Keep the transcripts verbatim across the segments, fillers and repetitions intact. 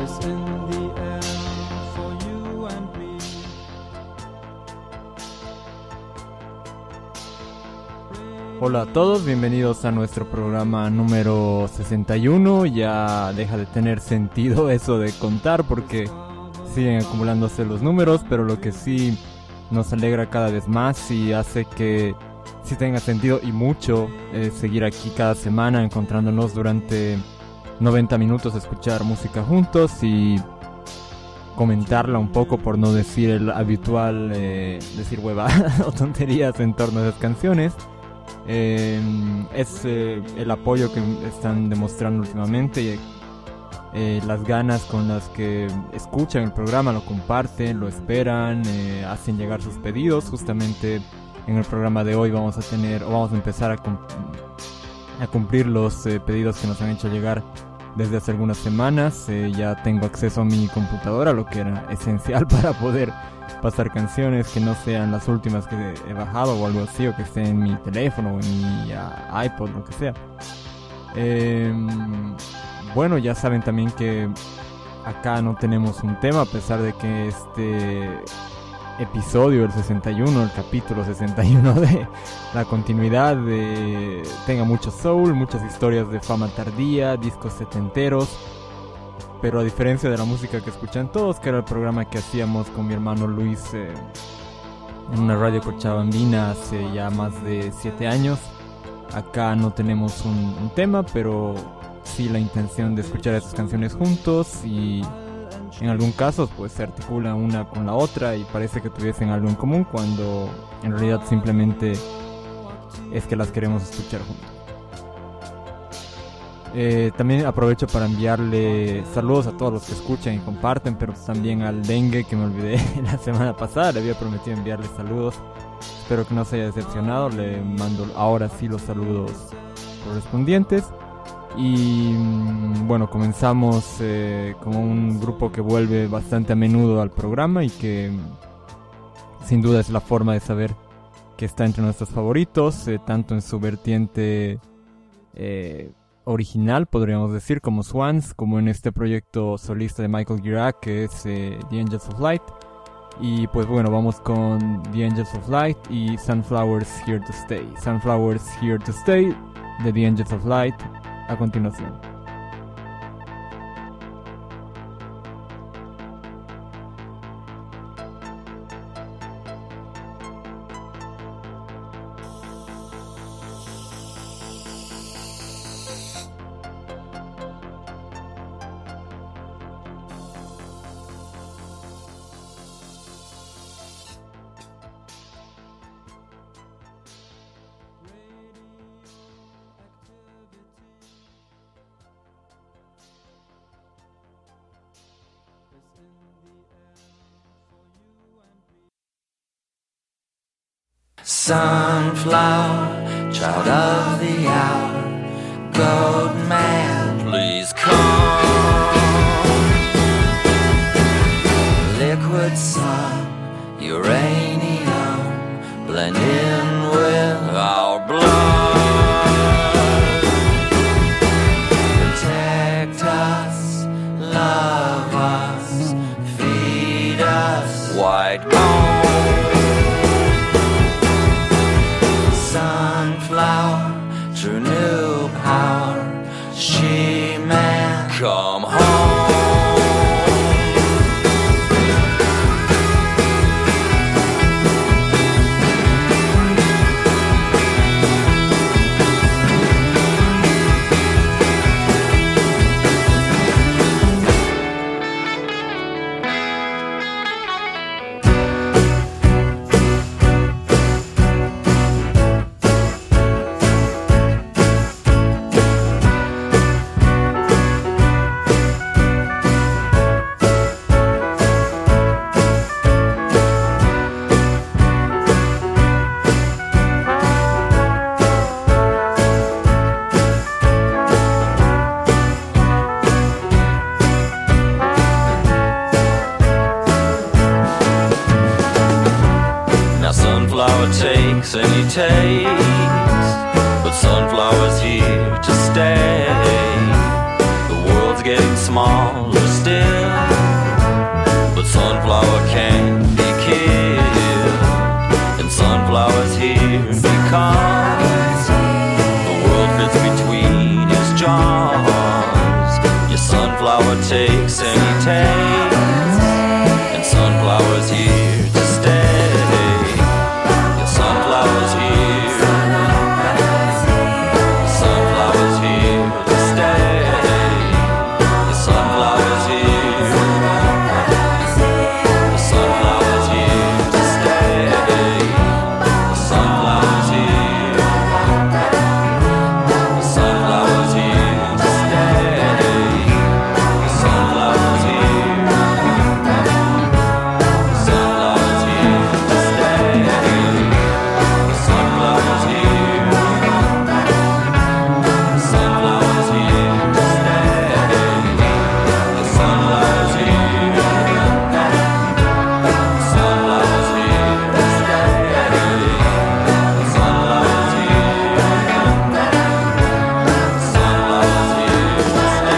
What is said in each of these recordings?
is in the air for you and me. Hola a todos, bienvenidos a nuestro programa número sesenta y uno. Ya deja de tener sentido eso de contar porque siguen acumulándose los números, pero lo que sí nos alegra cada vez más y hace que sí tenga sentido y mucho eh, seguir aquí cada semana encontrándonos durante noventa minutos, escuchar música juntos y comentarla un poco, por no decir el habitual eh, decir huevadas o tonterías en torno a esas canciones. Eh, es eh, el apoyo que están demostrando últimamente y eh, las ganas con las que escuchan el programa, lo comparten, lo esperan, eh, hacen llegar sus pedidos. Justamente en el programa de hoy vamos a tener, o vamos a empezar a, cum- a cumplir los eh, pedidos que nos han hecho llegar desde hace algunas semanas. Eh, ya tengo acceso a mi computadora, lo que era esencial para poder pasar canciones que no sean las últimas que he bajado o algo así, o que estén en mi teléfono o en mi uh, iPod, lo que sea. Eh, bueno, ya saben también que acá no tenemos un tema, a pesar de que este episodio, el sesenta y uno, el capítulo sesenta y uno de la continuidad, de, tenga mucho soul, muchas historias de fama tardía, discos setenteros. Pero a diferencia de la música que escuchan todos, que era el programa que hacíamos con mi hermano Luis eh, en una radio cochabambina hace ya más de siete años, acá no tenemos un, un tema, pero sí la intención de escuchar esas canciones juntos, y en algún caso pues se articula una con la otra y parece que tuviesen algo en común, cuando en realidad simplemente es que las queremos escuchar juntos. Eh, también aprovecho para enviarle saludos a todos los que escuchan y comparten, pero también al Dengue, que me olvidé la semana pasada. Le había prometido enviarle saludos, espero que no se haya decepcionado. Le mando ahora sí los saludos correspondientes. Y bueno, comenzamos eh, con un grupo que vuelve bastante a menudo al programa y que sin duda es la forma de saber que está entre nuestros favoritos, eh, tanto en su vertiente eh, original, podríamos decir, como Swans, como en este proyecto solista de Michael Gira, que es eh, The Angels of Light. Y pues bueno, vamos con The Angels of Light y Sunflowers Here to Stay. Sunflowers Here to Stay de The Angels of Light a continuación. Sunflower, child of the hour, goat man, please come. Liquid sun, uranium, blend in with our blood. Protect us, love us, feed us, white gold. Sunflower, true new power, she-man, come home. Takes and he takes, but Sunflower's here to stay. The world's getting smaller still. sunflower takes and he takes, and sunflower's here to stay. Your sunflower's here, sunflower's here to stay. Your sunflower's here, the sunflower's here to stay. The sunflower's here, the sunflower's here to stay. The sunflower's here, the sunflower's here to stay. The sunflower's here, the sunflower's here to stay. The sunflower's here, the sunflower's here to stay. The sunflower's here, the sunflower's here to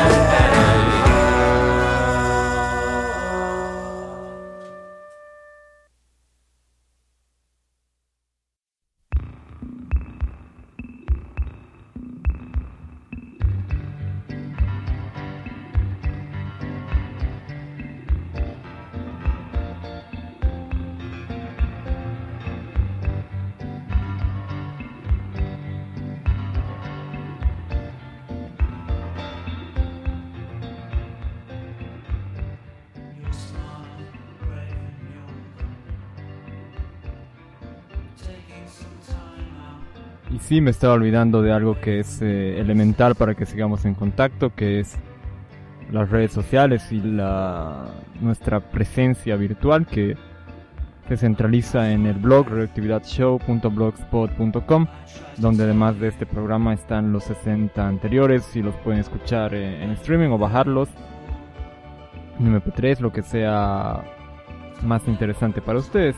Y sí, me estaba olvidando de algo que es eh, elemental para que sigamos en contacto, que es las redes sociales y la nuestra presencia virtual, que se centraliza en el blog radioactividad show punto blogspot punto com, donde además de este programa están los sesenta anteriores y los pueden escuchar eh, en streaming o bajarlos en eme pe tres, lo que sea más interesante para ustedes.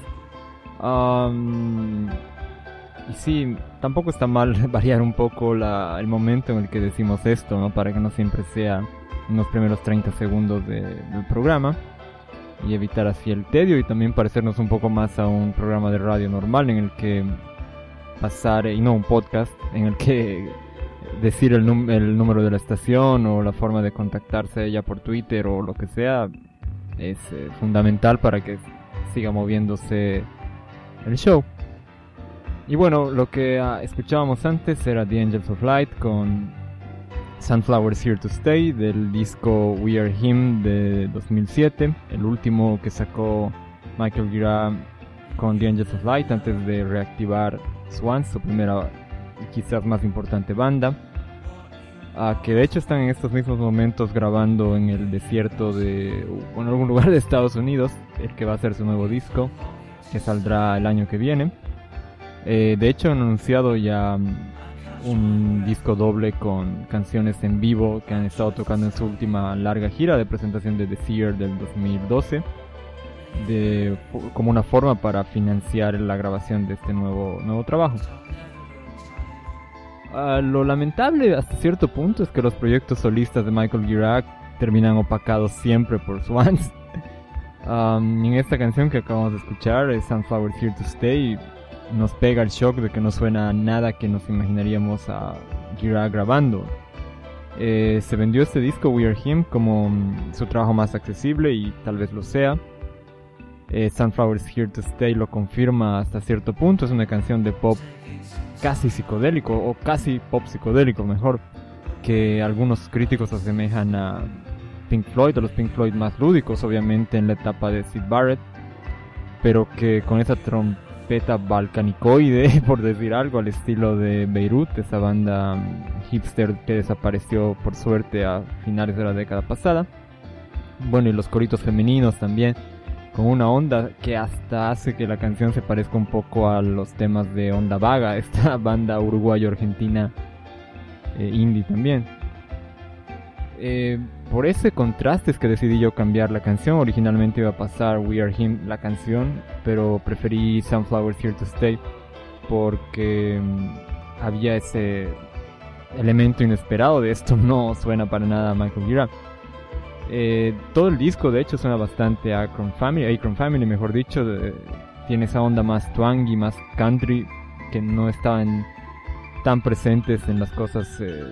Um, y sí, tampoco está mal variar un poco la, el momento en el que decimos esto, ¿no? Para que no siempre sea en los primeros treinta segundos de, del programa, y evitar así el tedio, y también parecernos un poco más a un programa de radio normal en el que pasar, y no un podcast, en el que decir el, num- el número de la estación o la forma de contactarse ya por Twitter o lo que sea es eh, fundamental para que siga moviéndose el show. Y bueno, lo que uh, escuchábamos antes era The Angels of Light con Sunflower's Here to Stay del disco We Are Him de dos mil siete, el último que sacó Michael Gira con The Angels of Light antes de reactivar Swans, su primera y quizás más importante banda, uh, que de hecho están en estos mismos momentos grabando en el desierto de, o en algún lugar de Estados Unidos, el que va a ser su nuevo disco, que saldrá el año que viene. Eh, de hecho han anunciado ya um, un disco doble con canciones en vivo que han estado tocando en su última larga gira de presentación de The Seer del dos mil doce, de, como una forma para financiar la grabación de este nuevo, nuevo trabajo. Uh, lo lamentable hasta cierto punto es que los proyectos solistas de Michael Gira terminan opacados siempre por Swans. Um, en esta canción que acabamos de escuchar, es Sunflower's Here to Stay, nos pega el shock de que no suena nada que nos imaginaríamos a Gira grabando. Eh, se vendió este disco We Are Him como um, su trabajo más accesible, y tal vez lo sea. eh, Sunflower's Here to Stay lo confirma hasta cierto punto. Es una canción de pop casi psicodélico, o casi pop psicodélico mejor, que algunos críticos asemejan a Pink Floyd, a los Pink Floyd más lúdicos obviamente en la etapa de Syd Barrett, pero que con esa trompeta balcanicoide, por decir algo, al estilo de Beirut, esa banda hipster que desapareció por suerte a finales de la década pasada. Bueno, y los coritos femeninos también, con una onda que hasta hace que la canción se parezca un poco a los temas de Onda Vaga, esta banda uruguayo-argentina eh, indie también. Eh, por ese contraste es que decidí yo cambiar la canción. Originalmente iba a pasar We Are Him, la canción, pero preferí Sunflower's Here to Stay porque um, había ese elemento inesperado de esto. No suena para nada a Michael Gira. Eh, todo el disco de hecho suena bastante a Akron Family, Akron Family mejor dicho. De, tiene esa onda más twangy, más country, que no estaban tan presentes en las cosas eh,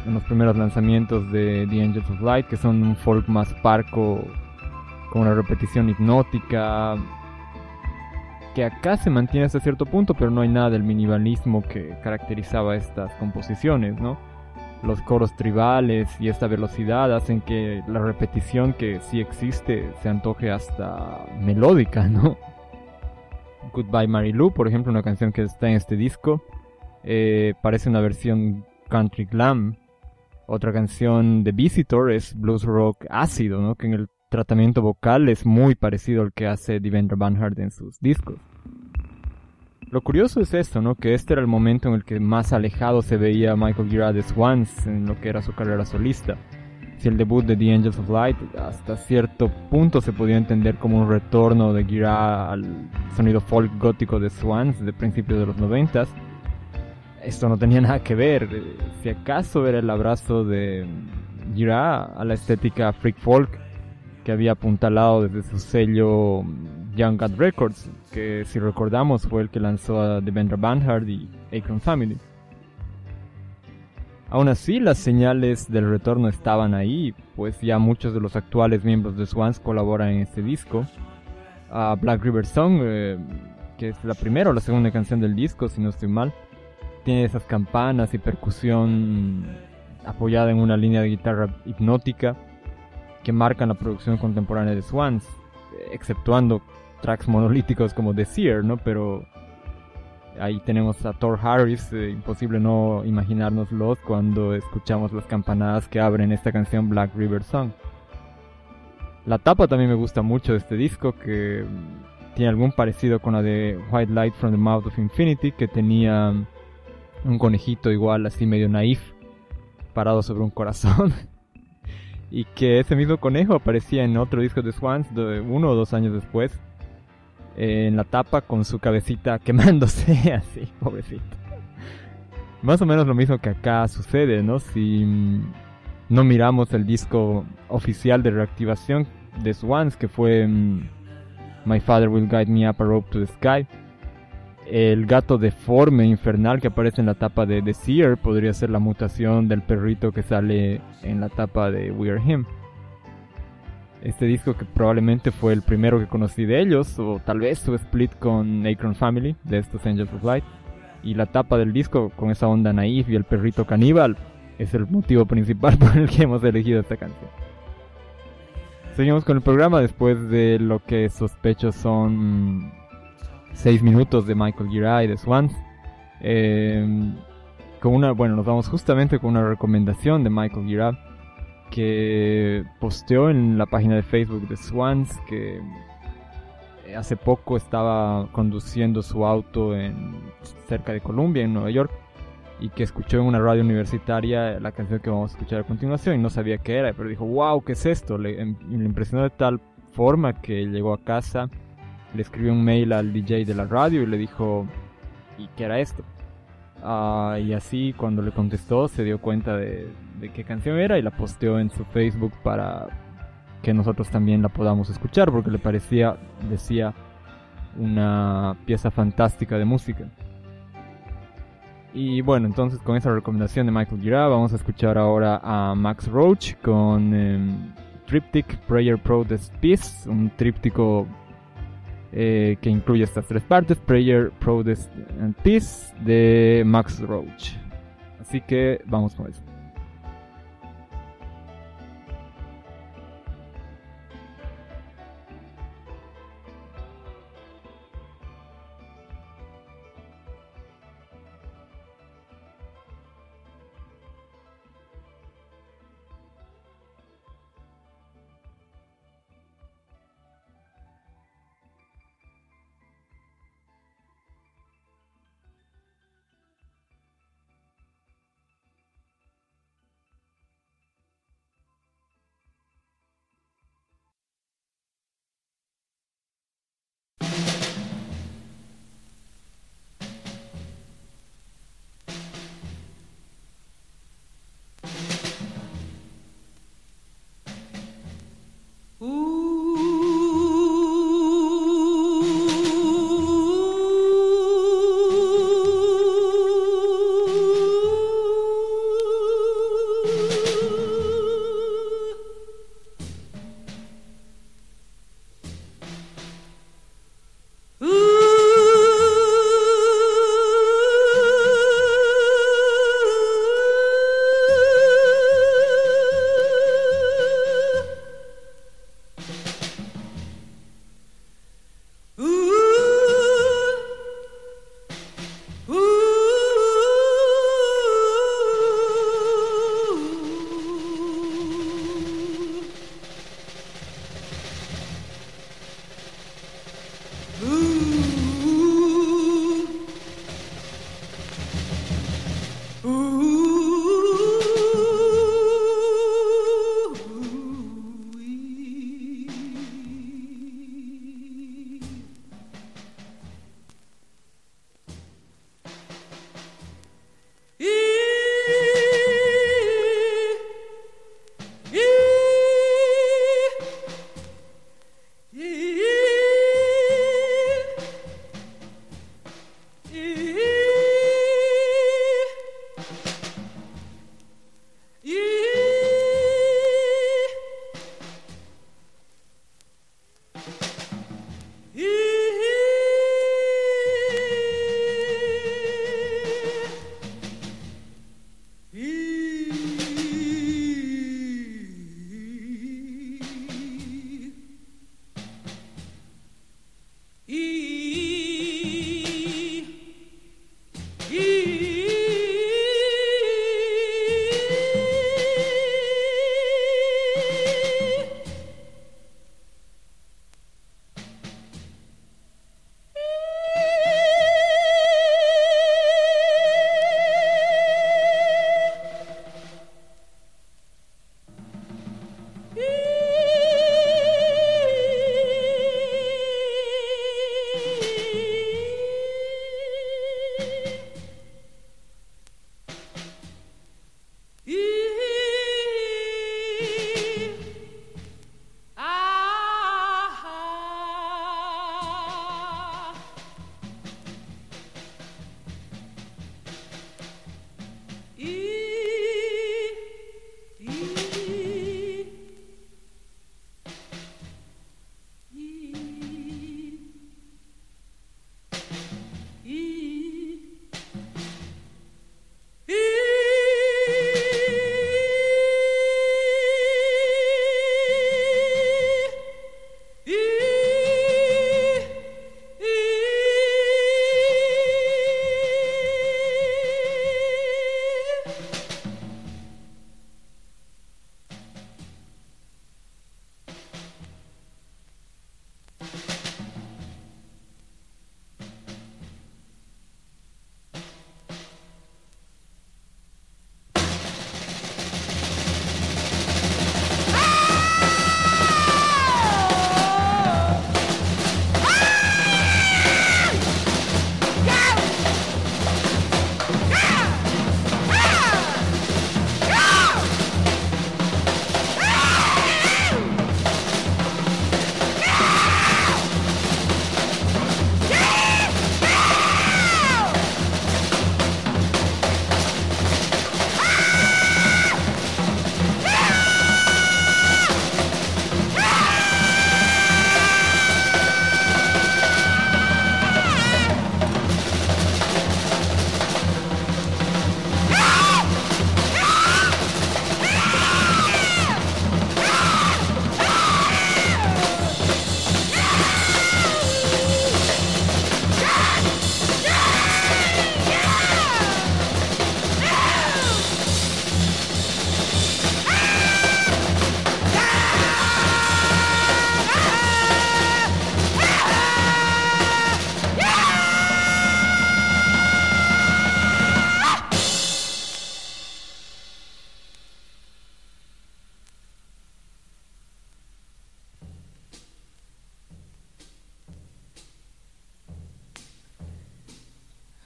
en los primeros lanzamientos de The Angels of Light, que son un folk más parco, con una repetición hipnótica, que acá se mantiene hasta cierto punto, pero no hay nada del minimalismo que caracterizaba estas composiciones, ¿no? Los coros tribales y esta velocidad hacen que la repetición, que sí existe, se antoje hasta melódica, ¿no? Goodbye Mary Lou, por ejemplo, una canción que está en este disco, eh, parece una versión country glam. Otra canción de Visitor es blues rock ácido, ¿no? Que en el tratamiento vocal es muy parecido al que hace Devendra Banhart en sus discos. Lo curioso es esto, ¿no? Que este era el momento en el que más alejado se veía Michael Gira de Swans en lo que era su carrera solista. Si el debut de The Angels of Light hasta cierto punto se podía entender como un retorno de Gira al sonido folk gótico de Swans de principios de los noventas, esto no tenía nada que ver. Si acaso era el abrazo de Gira a la estética freak folk que había apuntalado desde su sello Young God Records, que si recordamos fue el que lanzó a Devendra Banhart y Akron Family. Aún así, las señales del retorno estaban ahí, pues ya muchos de los actuales miembros de Swans colaboran en este disco. Uh, Black River Song, eh, que es la primera o la segunda canción del disco, si no estoy mal, tiene esas campanas y percusión apoyada en una línea de guitarra hipnótica que marcan la producción contemporánea de Swans, exceptuando tracks monolíticos como The Seer, ¿no? Pero ahí tenemos a Thor Harris, eh, imposible no imaginárnoslos cuando escuchamos las campanadas que abren esta canción Black River Song. La tapa también me gusta mucho de este disco, que tiene algún parecido con la de White Light from the Mouth of Infinity, que tenía un conejito igual así medio naif parado sobre un corazón. Y que ese mismo conejo aparecía en otro disco de Swans de uno o dos años después, eh, en la tapa con su cabecita quemándose así, pobrecito. Más o menos lo mismo que acá sucede, ¿no? Si mm, no miramos el disco oficial de reactivación de Swans, que fue mm, My Father Will Guide Me Up a Rope to the Sky, el gato deforme infernal que aparece en la tapa de The Seer podría ser la mutación del perrito que sale en la tapa de We Are Him. Este disco, que probablemente fue el primero que conocí de ellos, o tal vez su split con Akron Family de estos Angels of Light, y la tapa del disco con esa onda naif y el perrito caníbal es el motivo principal por el que hemos elegido esta canción. Seguimos con el programa después de lo que sospecho son seis minutos de Michael Gira y de Swans. Eh, con una, bueno, nos vamos justamente con una recomendación de Michael Gira, que posteó en la página de Facebook de Swans, que hace poco estaba conduciendo su auto en cerca de Columbia, en Nueva York, y que escuchó en una radio universitaria la canción que vamos a escuchar a continuación y no sabía qué era, pero dijo, wow, ¿qué es esto? Le, em, le impresionó de tal forma que llegó a casa, le escribió un mail al D J de la radio y le dijo, ¿y qué era esto? Uh, y así cuando le contestó se dio cuenta de, de qué canción era y la posteó en su Facebook para que nosotros también la podamos escuchar, porque le parecía, decía, una pieza fantástica de música. Y bueno, entonces con esa recomendación de Michael Gira vamos a escuchar ahora a Max Roach con eh, Triptych Prayer Protest Peace, un tríptico Eh, que incluye estas tres partes: Prayer, Protest and Peace, de Max Roach. Así que vamos con eso.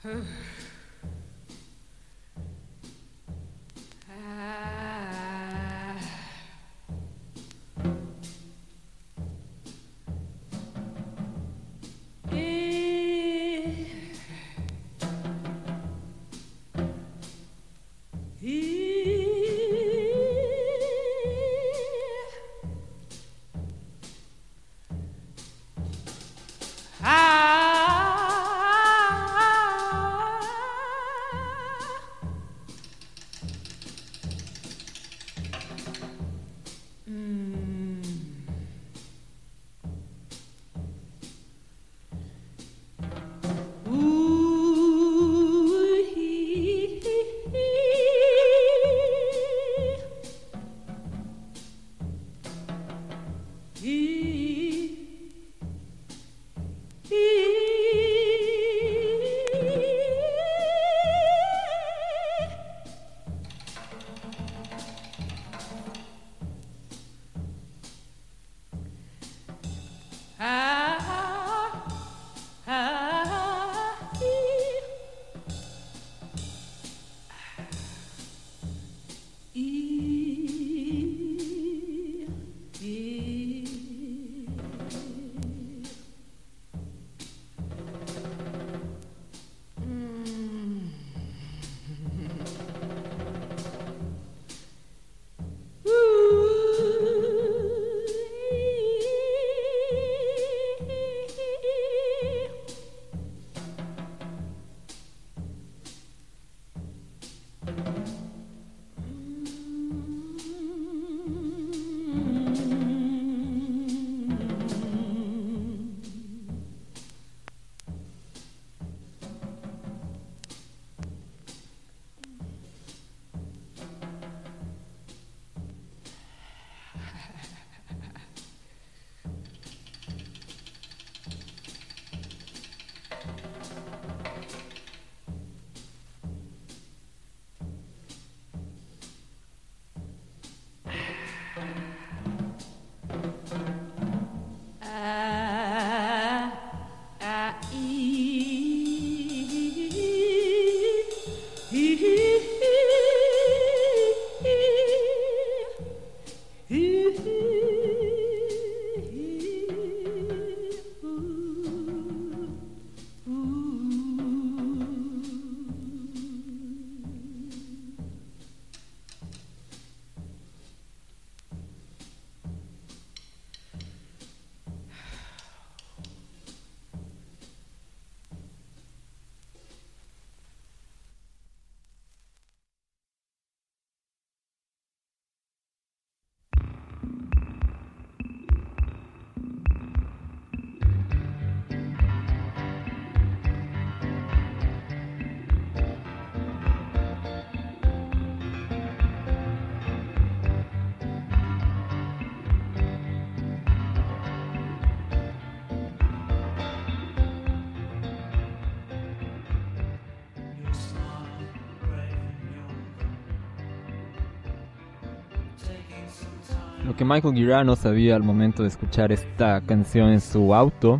Lo que Michael Gira no sabía al momento de escuchar esta canción en su auto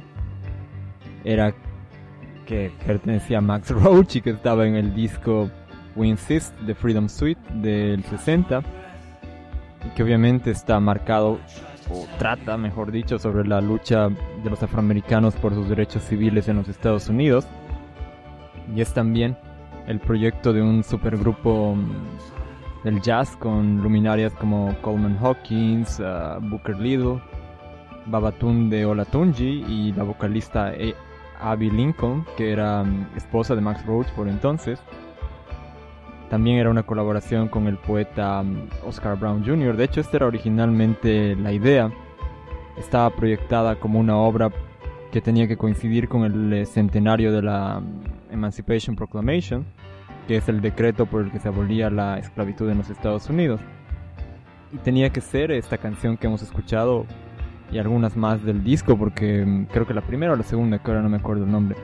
era que pertenecía a Max Roach y que estaba en el disco We Insist de Freedom Suite del sesenta, y que obviamente está marcado, o trata mejor dicho, sobre la lucha de los afroamericanos por sus derechos civiles en los Estados Unidos, y es también el proyecto de un supergrupo del jazz con luminarias como Coleman Hawkins, uh, Booker Little, Babatunde Olatunji y la vocalista Abby Lincoln, que era um, esposa de Max Roach por entonces. También era una colaboración con el poeta um, Oscar Brown junior De hecho, esta era originalmente la idea. Estaba proyectada como una obra que tenía que coincidir con el eh, centenario de la um, Emancipation Proclamation, que es el decreto por el que se abolía la esclavitud en los Estados Unidos. Y tenía que ser esta canción que hemos escuchado y algunas más del disco, porque um, creo que la primera o la segunda, que ahora no me acuerdo el nombre,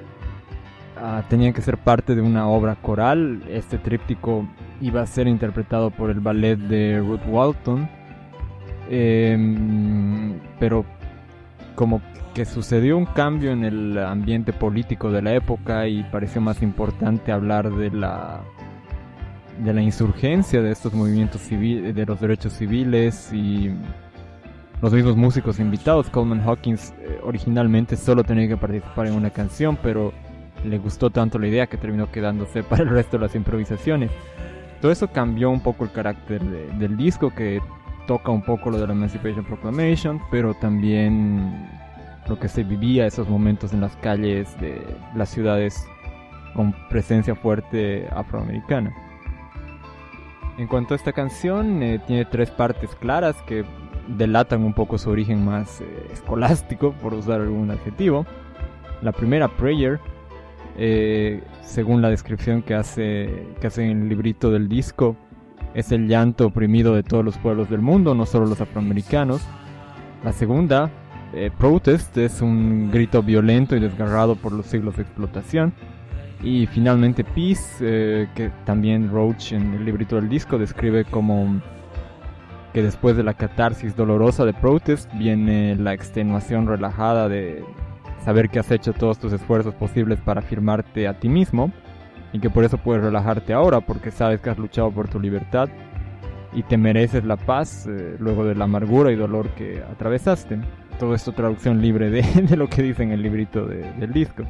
uh, tenían que ser parte de una obra coral. Este tríptico iba a ser interpretado por el ballet de Ruth Walton, eh, pero como que sucedió un cambio en el ambiente político de la época y pareció más importante hablar de la de la insurgencia de estos movimientos civiles, de los derechos civiles, y los mismos músicos invitados. Coleman Hawkins eh, originalmente solo tenía que participar en una canción, pero le gustó tanto la idea que terminó quedándose para el resto de las improvisaciones. Todo eso cambió un poco el carácter de, del disco, que toca un poco lo de la Emancipation Proclamation, pero también lo que se vivía esos momentos en las calles de las ciudades con presencia fuerte afroamericana. En cuanto a esta canción, eh, tiene tres partes claras que delatan un poco su origen más eh, escolástico, por usar algún adjetivo. La primera, Prayer, eh, según la descripción que hace, que hace en el librito del disco, es el llanto oprimido de todos los pueblos del mundo, no solo los afroamericanos. La segunda, eh, Protest, es un grito violento y desgarrado por los siglos de explotación. Y finalmente Peace, eh, que también Roach en el librito del disco describe como que después de la catarsis dolorosa de Protest viene la extenuación relajada de saber que has hecho todos tus esfuerzos posibles para afirmarte a ti mismo, y que por eso puedes relajarte ahora porque sabes que has luchado por tu libertad y te mereces la paz eh, luego de la amargura y dolor que atravesaste. Todo esto traducción libre de, de lo que dice en el librito de, del disco.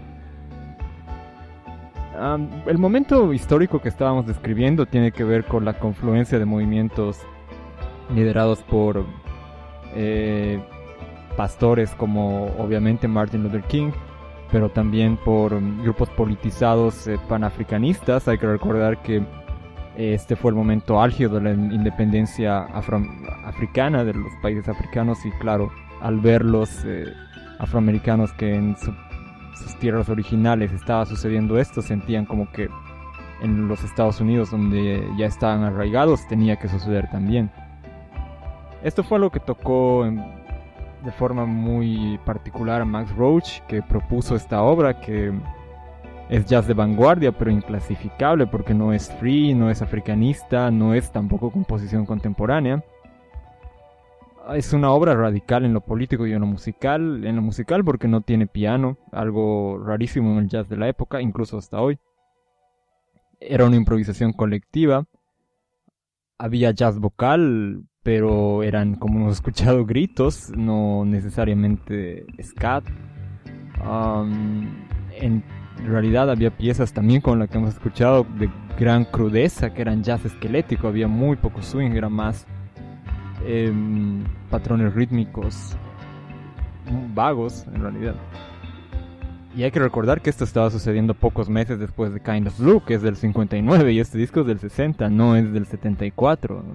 Um, el momento histórico que estábamos describiendo tiene que ver con la confluencia de movimientos liderados por eh, pastores como obviamente Martin Luther King, pero también por um, grupos politizados eh, panafricanistas. Hay que recordar que eh, este fue el momento álgido de la independencia afro- africana de los países africanos, y claro, al ver los eh, afroamericanos que en su sus tierras originales estaba sucediendo esto, sentían como que en los Estados Unidos, donde ya estaban arraigados, tenía que suceder también. Esto fue algo que tocó en, de forma muy particular a Max Roach, que propuso esta obra, que es jazz de vanguardia pero inclasificable porque no es free, no es africanista, no es tampoco composición contemporánea. Es una obra radical en lo político y en lo musical. En lo musical porque no tiene piano, algo rarísimo en el jazz de la época, incluso hasta hoy. Era una improvisación colectiva. Había jazz vocal, pero eran, como hemos escuchado, gritos, no necesariamente scat. Um, en realidad había piezas también con las que hemos escuchado de gran crudeza, que eran jazz esquelético. Había muy poco swing, era más Eh, patrones rítmicos vagos en realidad. Y hay que recordar que esto estaba sucediendo pocos meses después de Kind of Blue, que es del cincuenta y nueve, y este disco es del sesenta, no es del setenta y cuatro.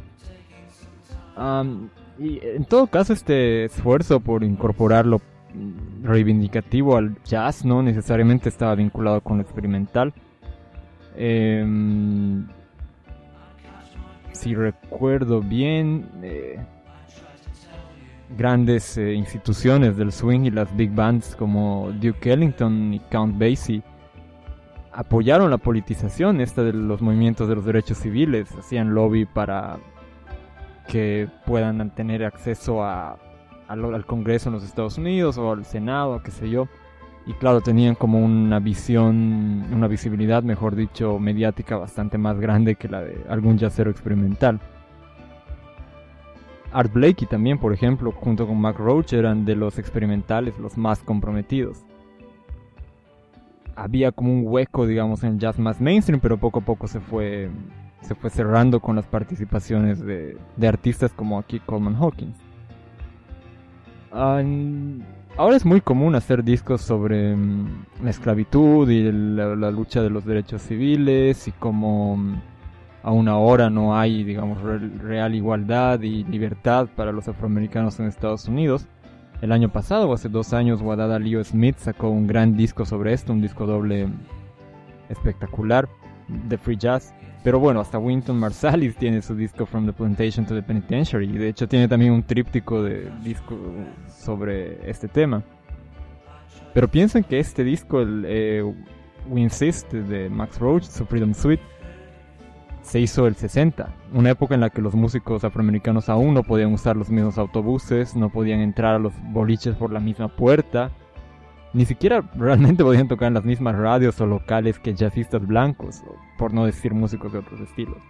Um, y en todo caso, este esfuerzo por incorporar lo reivindicativo al jazz no necesariamente estaba vinculado con lo experimental. Eh, Si recuerdo bien, eh, grandes eh, instituciones del swing y las big bands como Duke Ellington y Count Basie apoyaron la politización esta de los movimientos de los derechos civiles, hacían lobby para que puedan tener acceso a, a lo, al Congreso en los Estados Unidos o al Senado, qué sé yo. Y claro, tenían como una visión, una visibilidad, mejor dicho, mediática bastante más grande que la de algún jazzero experimental. Art Blakey también, por ejemplo, junto con Max Roach, eran de los experimentales los más comprometidos. Había como un hueco, digamos, en el jazz más mainstream, pero poco a poco se fue, se fue cerrando con las participaciones de, de artistas como aquí Coleman Hawkins. Um, Ahora es muy común hacer discos sobre um, la esclavitud y la, la lucha de los derechos civiles y cómo um, aún ahora no hay, digamos, re, real igualdad y libertad para los afroamericanos en Estados Unidos. El año pasado, o hace dos años, Wadada Leo Smith sacó un gran disco sobre esto, un disco doble espectacular de free jazz. Pero bueno, hasta Wynton Marsalis tiene su disco From the Plantation to the Penitentiary, y de hecho tiene también un tríptico de disco sobre este tema. Pero piensen que este disco, el eh, We Insist de Max Roach, su Freedom Suite, se hizo el sesenta, una época en la que los músicos afroamericanos aún no podían usar los mismos autobuses, no podían entrar a los boliches por la misma puerta, ni siquiera realmente podían tocar en las mismas radios o locales que jazzistas blancos, por no decir músicos de otros estilos.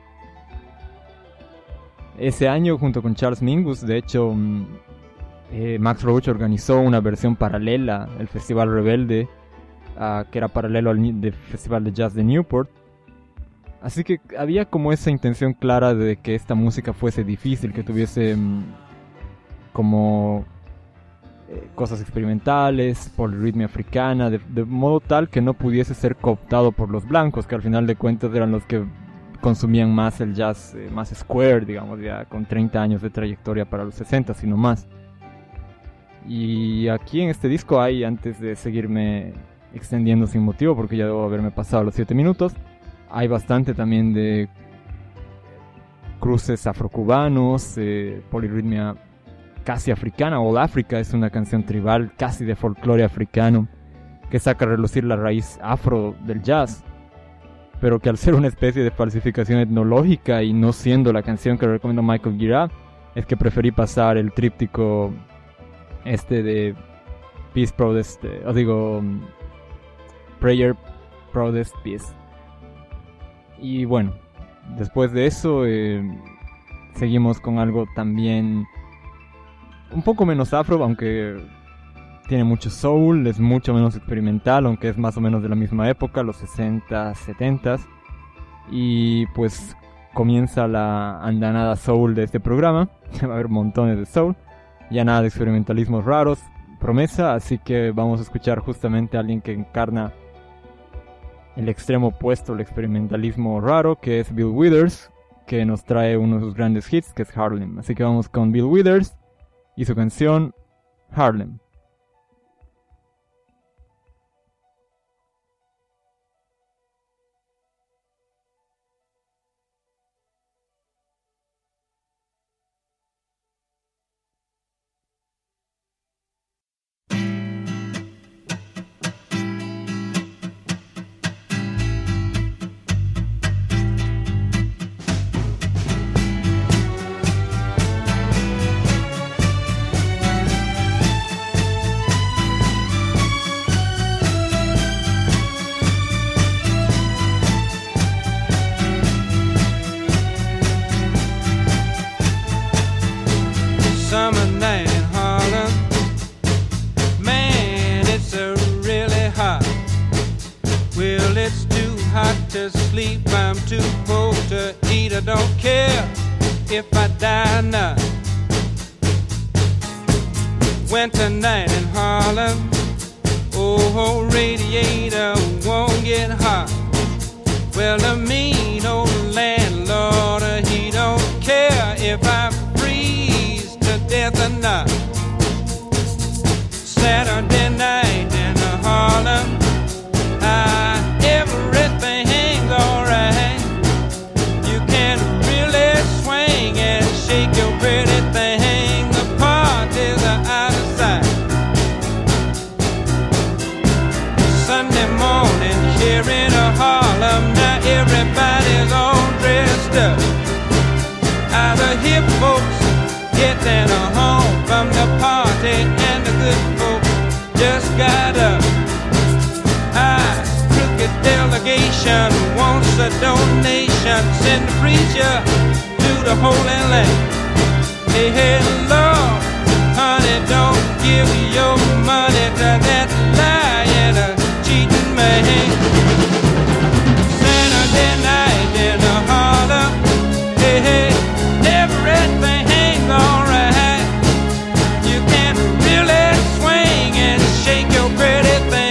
Ese año, junto con Charles Mingus, de hecho, eh, Max Roach organizó una versión paralela, el Festival Rebelde, uh, que era paralelo al de Festival de Jazz de Newport. Así que había como esa intención clara de que esta música fuese difícil, que tuviese um, como eh, cosas experimentales, polirritmia africana, de, de modo tal que no pudiese ser cooptado por los blancos, que al final de cuentas eran los que consumían más el jazz, eh, más square, digamos, ya con treinta años de trayectoria para los sesenta, sino más. Y aquí en este disco hay, antes de seguirme extendiendo sin motivo, porque ya debo haberme pasado los siete minutos, hay bastante también de cruces afrocubanos, eh, polirritmia casi africana. All Africa es una canción tribal casi de folclore africano que saca a relucir la raíz afro del jazz, pero que al ser una especie de falsificación etnológica y no siendo la canción que recomiendo Michael Gira, es que preferí pasar el tríptico este de Peace, Protest, eh, os digo um, Prayer, Protest, Peace. Y bueno, después de eso eh, seguimos con algo también un poco menos afro, aunque tiene mucho soul, es mucho menos experimental, aunque es más o menos de la misma época, los sesenta, setenta. Y pues comienza la andanada soul de este programa. Va a haber montones de soul, ya nada de experimentalismos raros, promesa. Así que vamos a escuchar justamente a alguien que encarna el extremo opuesto al experimentalismo raro, que es Bill Withers, que nos trae uno de sus grandes hits, que es Harlem. Así que vamos con Bill Withers y su canción Harlem. To sleep, I'm too poor to eat. I don't care if I die not. Winter night in Harlem, oh, radiator won't get hot. Well, the mean old landlord, he don't care if I freeze to death or not. Saturday night in Harlem, I, everything alright. You can really swing and shake your pretty thing. The parties are out of sight. Sunday morning here in Harlem, now everybody's all dressed up. All the hip folks getting home from the party, and the good folks just got up. I delegation wants a donation, send the preacher to the Holy Land. Hey, hey, Lord, honey, don't give your money to that lying, uh, cheating man. Saturday night in Harlem, hey, hey, everything's alright. You can really swing and shake your pretty thing.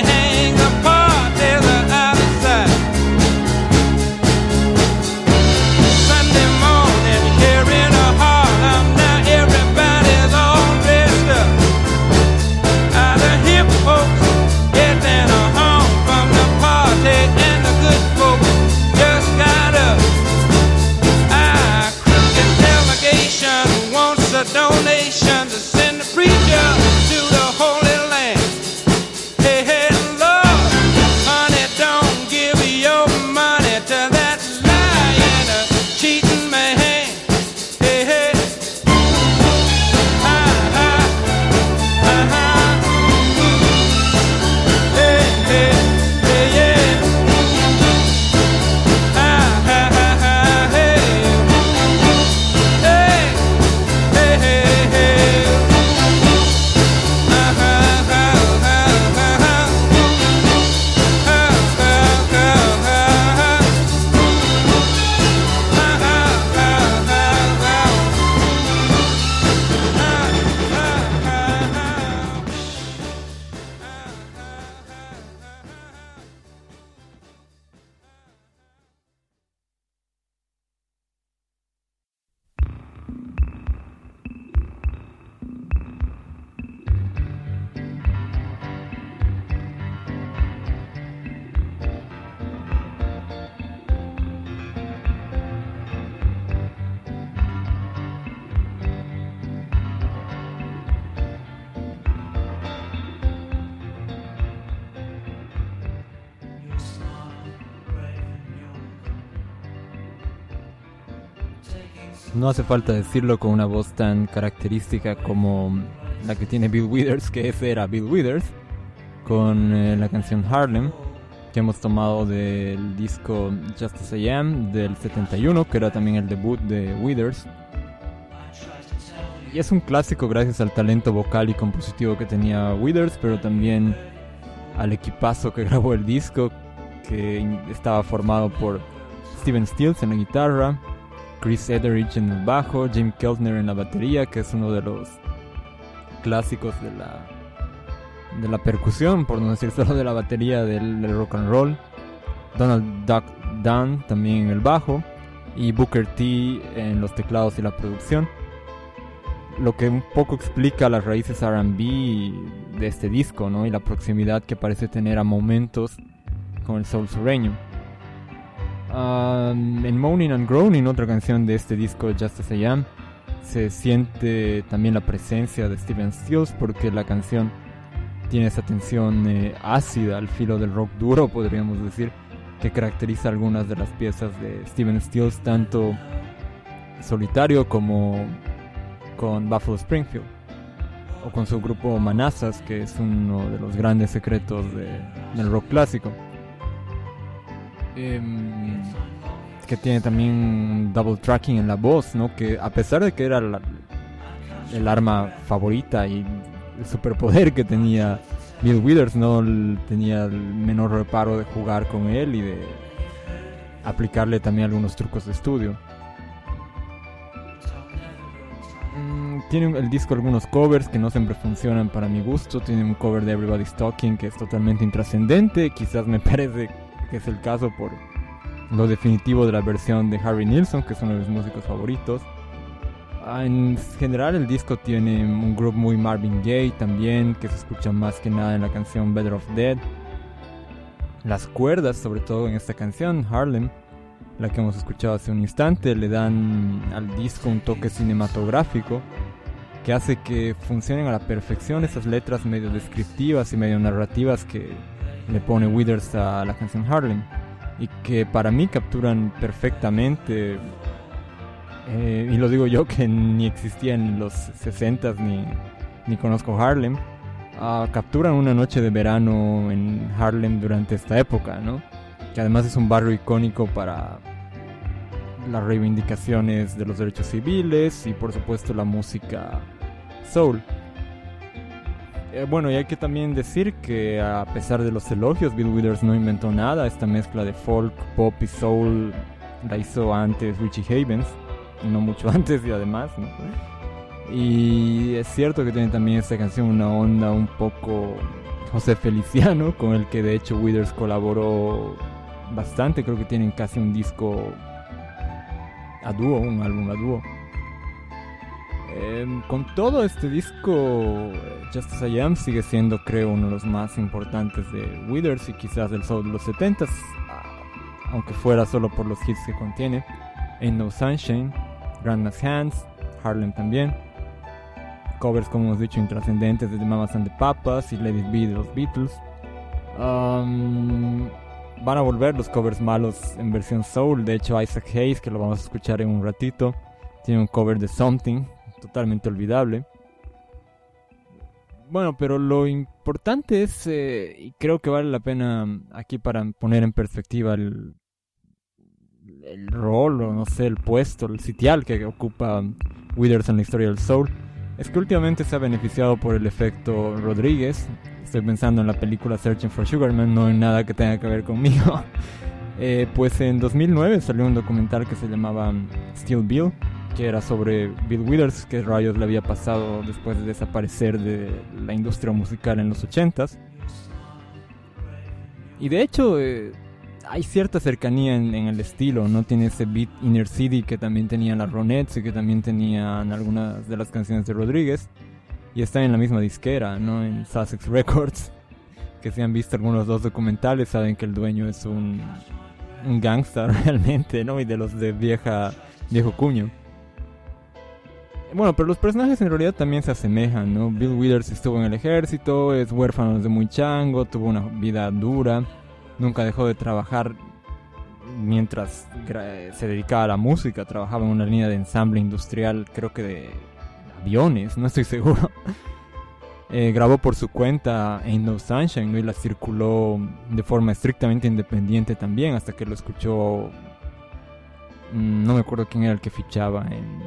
Donation to send the preacher to the Holy Land. Hey, hey, Lord, honey, don't give your money to that lying No hace falta decirlo con una voz tan característica como la que tiene Bill Withers, que ese era Bill Withers, con eh, la canción Harlem, que hemos tomado del disco Just As I Am del setenta y uno, que era también el debut de Withers. Y es un clásico gracias al talento vocal y compositivo que tenía Withers, pero también al equipazo que grabó el disco, que estaba formado por Stephen Stills en la guitarra, Chris Etheridge en el bajo, Jim Keltner en la batería, que es uno de los clásicos de la de la percusión, por no decir solo de la batería del, del rock and roll, Donald Duck Dunn también en el bajo y Booker T en los teclados y la producción, lo que un poco explica las raíces R and B de este disco, ¿no? Y la proximidad que parece tener a momentos con el soul sureño. Um, en Moaning and Groaning, otra canción de este disco Just As I Am, se siente también la presencia de Stephen Stills, porque la canción tiene esa tensión eh, ácida al filo del rock duro, podríamos decir, que caracteriza algunas de las piezas de Stephen Stills, tanto solitario como con Buffalo Springfield o con su grupo Manassas, que es uno de los grandes secretos de, del rock clásico. Eh, que tiene también double tracking en la voz, ¿no? Que a pesar de que era la, el arma favorita y el superpoder que tenía Bill Withers, no tenía el menor reparo de jugar con él y de aplicarle también algunos trucos de estudio. Mm, tiene el disco algunos covers que no siempre funcionan para mi gusto. Tiene un cover de Everybody's Talking que es totalmente intrascendente, quizás me parece que es el caso por lo definitivo de la versión de Harry Nilsson, que es uno de mis músicos favoritos. En general el disco tiene un groove muy Marvin Gaye también, que se escucha más que nada en la canción Better Off Dead. Las cuerdas, sobre todo en esta canción Harlem, la que hemos escuchado hace un instante, le dan al disco un toque cinematográfico que hace que funcionen a la perfección esas letras medio descriptivas y medio narrativas que le pone Withers a la canción Harlem, y que para mí capturan perfectamente, eh, y lo digo yo que ni existía en los sesentas ni, ni conozco Harlem, uh, capturan una noche de verano en Harlem durante esta época, ¿no? Que además es un barrio icónico para las reivindicaciones de los derechos civiles y por supuesto la música soul. Bueno, y hay que también decir que a pesar de los elogios, Bill Withers no inventó nada. Esta mezcla de folk, pop y soul la hizo antes Richie Havens, no mucho antes y además, ¿no? Y es cierto que tiene también esta canción una onda un poco José Feliciano, con el que de hecho Withers colaboró bastante. Creo que tienen casi un disco a dúo, un álbum a dúo. Eh, con todo, este disco Just As I Am sigue siendo, creo, uno de los más importantes de Withers y quizás del soul de los setentas, aunque fuera solo por los hits que contiene. Ain't No Sunshine, Grandma's Hands, Harlem también. Covers, como hemos dicho, intrascendentes de The Mamas and the Papas y Let It Be de los Beatles. Um, van a volver los covers malos en versión soul. De hecho, Isaac Hayes, que lo vamos a escuchar en un ratito, tiene un cover de Something totalmente olvidable. Bueno, pero lo importante es, eh, y creo que vale la pena aquí para poner en perspectiva el, el rol, o no sé, el puesto, el sitial que ocupa Withers en la historia del soul, es que últimamente se ha beneficiado por el efecto Rodríguez. Estoy pensando en la película Searching for Sugar Man, no en nada que tenga que ver conmigo. eh, pues en dos mil nueve salió un documental que se llamaba Still Bill, que era sobre Bill Withers, que rayos le había pasado después de desaparecer de la industria musical en los ochentas. Y de hecho eh, hay cierta cercanía en, en el estilo, ¿no? Tiene ese beat Inner City que también tenían las Ronettes y que también tenían algunas de las canciones de Rodríguez, y está en la misma disquera, ¿no? En Sussex Records, que si han visto algunos dos documentales saben que el dueño es un, un gangsta realmente, ¿no? Y de los de vieja, viejo cuño. Bueno, pero los personajes en realidad también se asemejan, ¿no? Bill Withers estuvo en el ejército, es huérfano desde muy chango, tuvo una vida dura, nunca dejó de trabajar mientras gra- se dedicaba a la música, trabajaba en una línea de ensamble industrial, creo que de aviones, no estoy seguro. Eh, grabó por su cuenta Ain't No Sunshine, ¿no? Y la circuló de forma estrictamente independiente también, hasta que lo escuchó, mmm, no me acuerdo quién era el que fichaba en,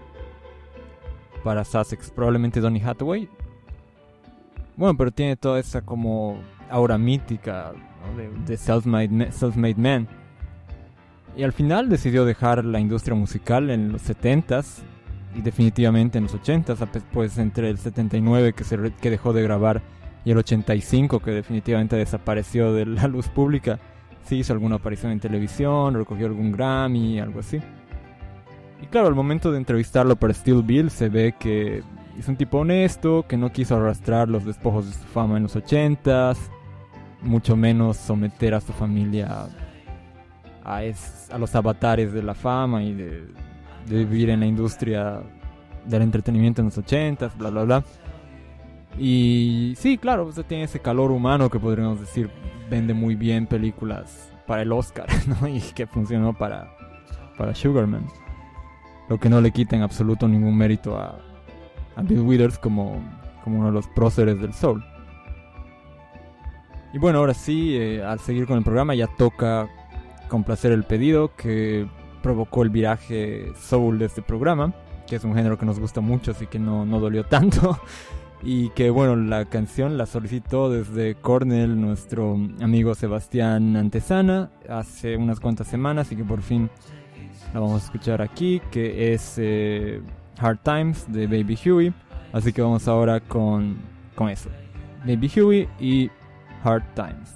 para Sussex, probablemente Donny Hathaway. Bueno, pero tiene toda esa como aura mítica, ¿no? de, de self-made, self-made man. Y al final decidió dejar la industria musical en los setentas y definitivamente en los ochentas, pues entre el setenta y nueve que, se re- que dejó de grabar y el ochenta y cinco que definitivamente desapareció de la luz pública. Sí hizo alguna aparición en televisión, recogió algún Grammy, algo así. Y claro, al momento de entrevistarlo para Steel Bill se ve que es un tipo honesto, que no quiso arrastrar los despojos de su fama en los ochentas, mucho menos someter a su familia a, es, a los avatares de la fama y de, de vivir en la industria del entretenimiento en los ochentas, bla bla bla. Y sí, claro, usted tiene ese calor humano que podríamos decir vende muy bien películas para el Oscar, ¿no? Y que funcionó para, para Sugarman. Lo que no le quita en absoluto ningún mérito a, a Bill Withers como, como uno de los próceres del soul. Y bueno, ahora sí, eh, al seguir con el programa ya toca complacer el pedido que provocó el viraje soul de este programa, que es un género que nos gusta mucho, así que no, no dolió tanto. Y que bueno, la canción la solicitó desde Cornell nuestro amigo Sebastián Antesana hace unas cuantas semanas, y que por fin la vamos a escuchar aquí, que es eh, Hard Times de Baby Huey. Así que vamos ahora con, con eso, Baby Huey y Hard Times.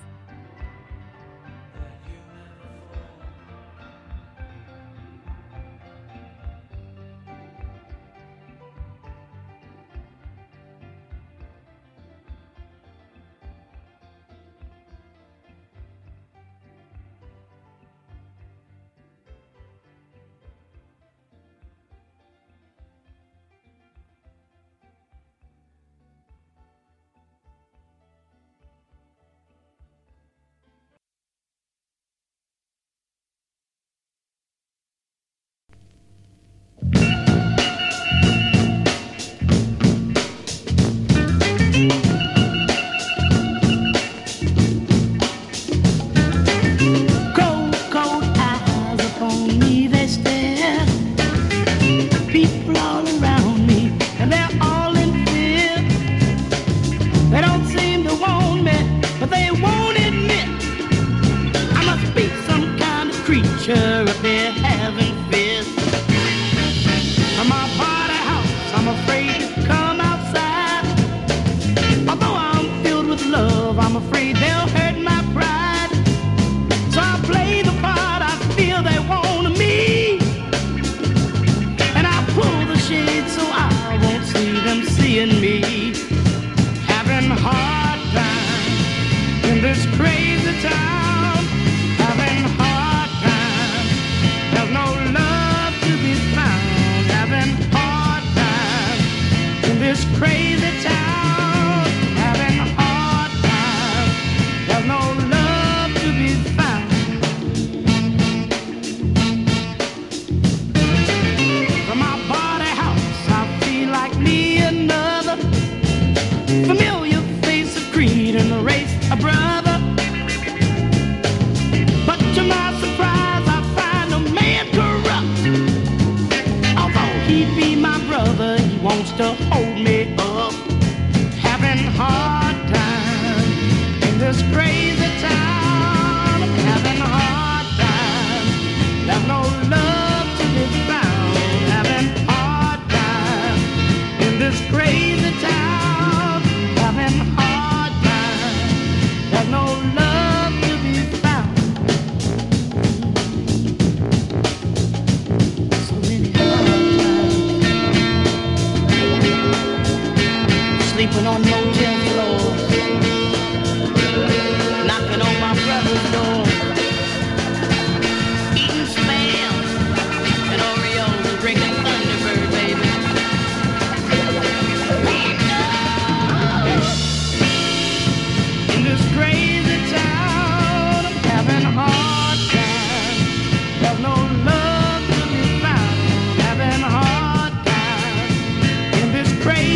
Crazy town, I'm having a hard time.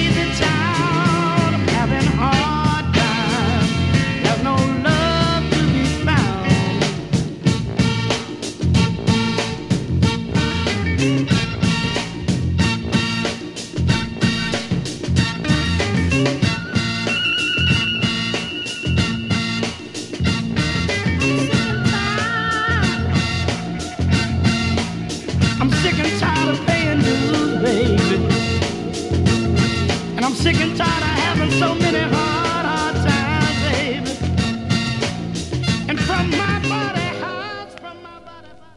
lazy child, I'm having a hard time. There's no love to be found. I'm sick and tired of paying dues, baby. And I'm sick and tired of having so many hard, hard times, baby. And from my body hurts, from my body, body.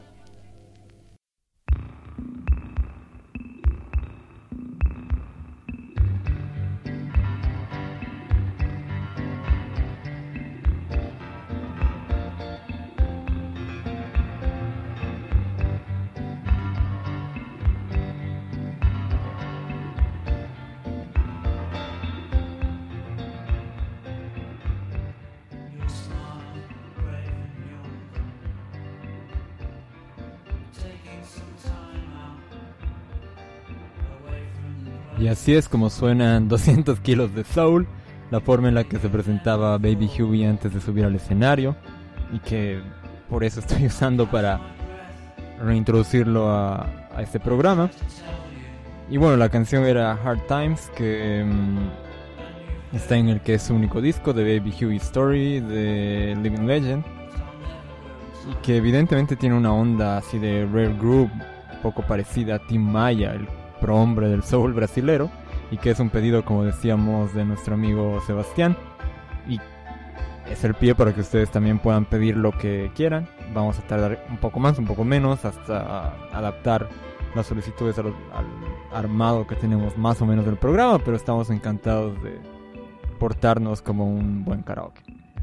Y así es como suenan doscientos kilos de soul, la forma en la que se presentaba Baby Huey antes de subir al escenario, y que por eso estoy usando para reintroducirlo a, a este programa. Y bueno, la canción era Hard Times, que um, está en el que es su único disco, de Baby Huey Story, de Living Legend, y que evidentemente tiene una onda así de rare groove, un poco parecida a Tim Maya, el prohombre del soul brasilero, y que es un pedido, como decíamos, de nuestro amigo Sebastián, y es el pie para que ustedes también puedan pedir lo que quieran. Vamos a tardar un poco más, un poco menos, hasta adaptar las solicitudes al, al armado que tenemos más o menos del programa, pero estamos encantados de portarnos como un buen karaoke.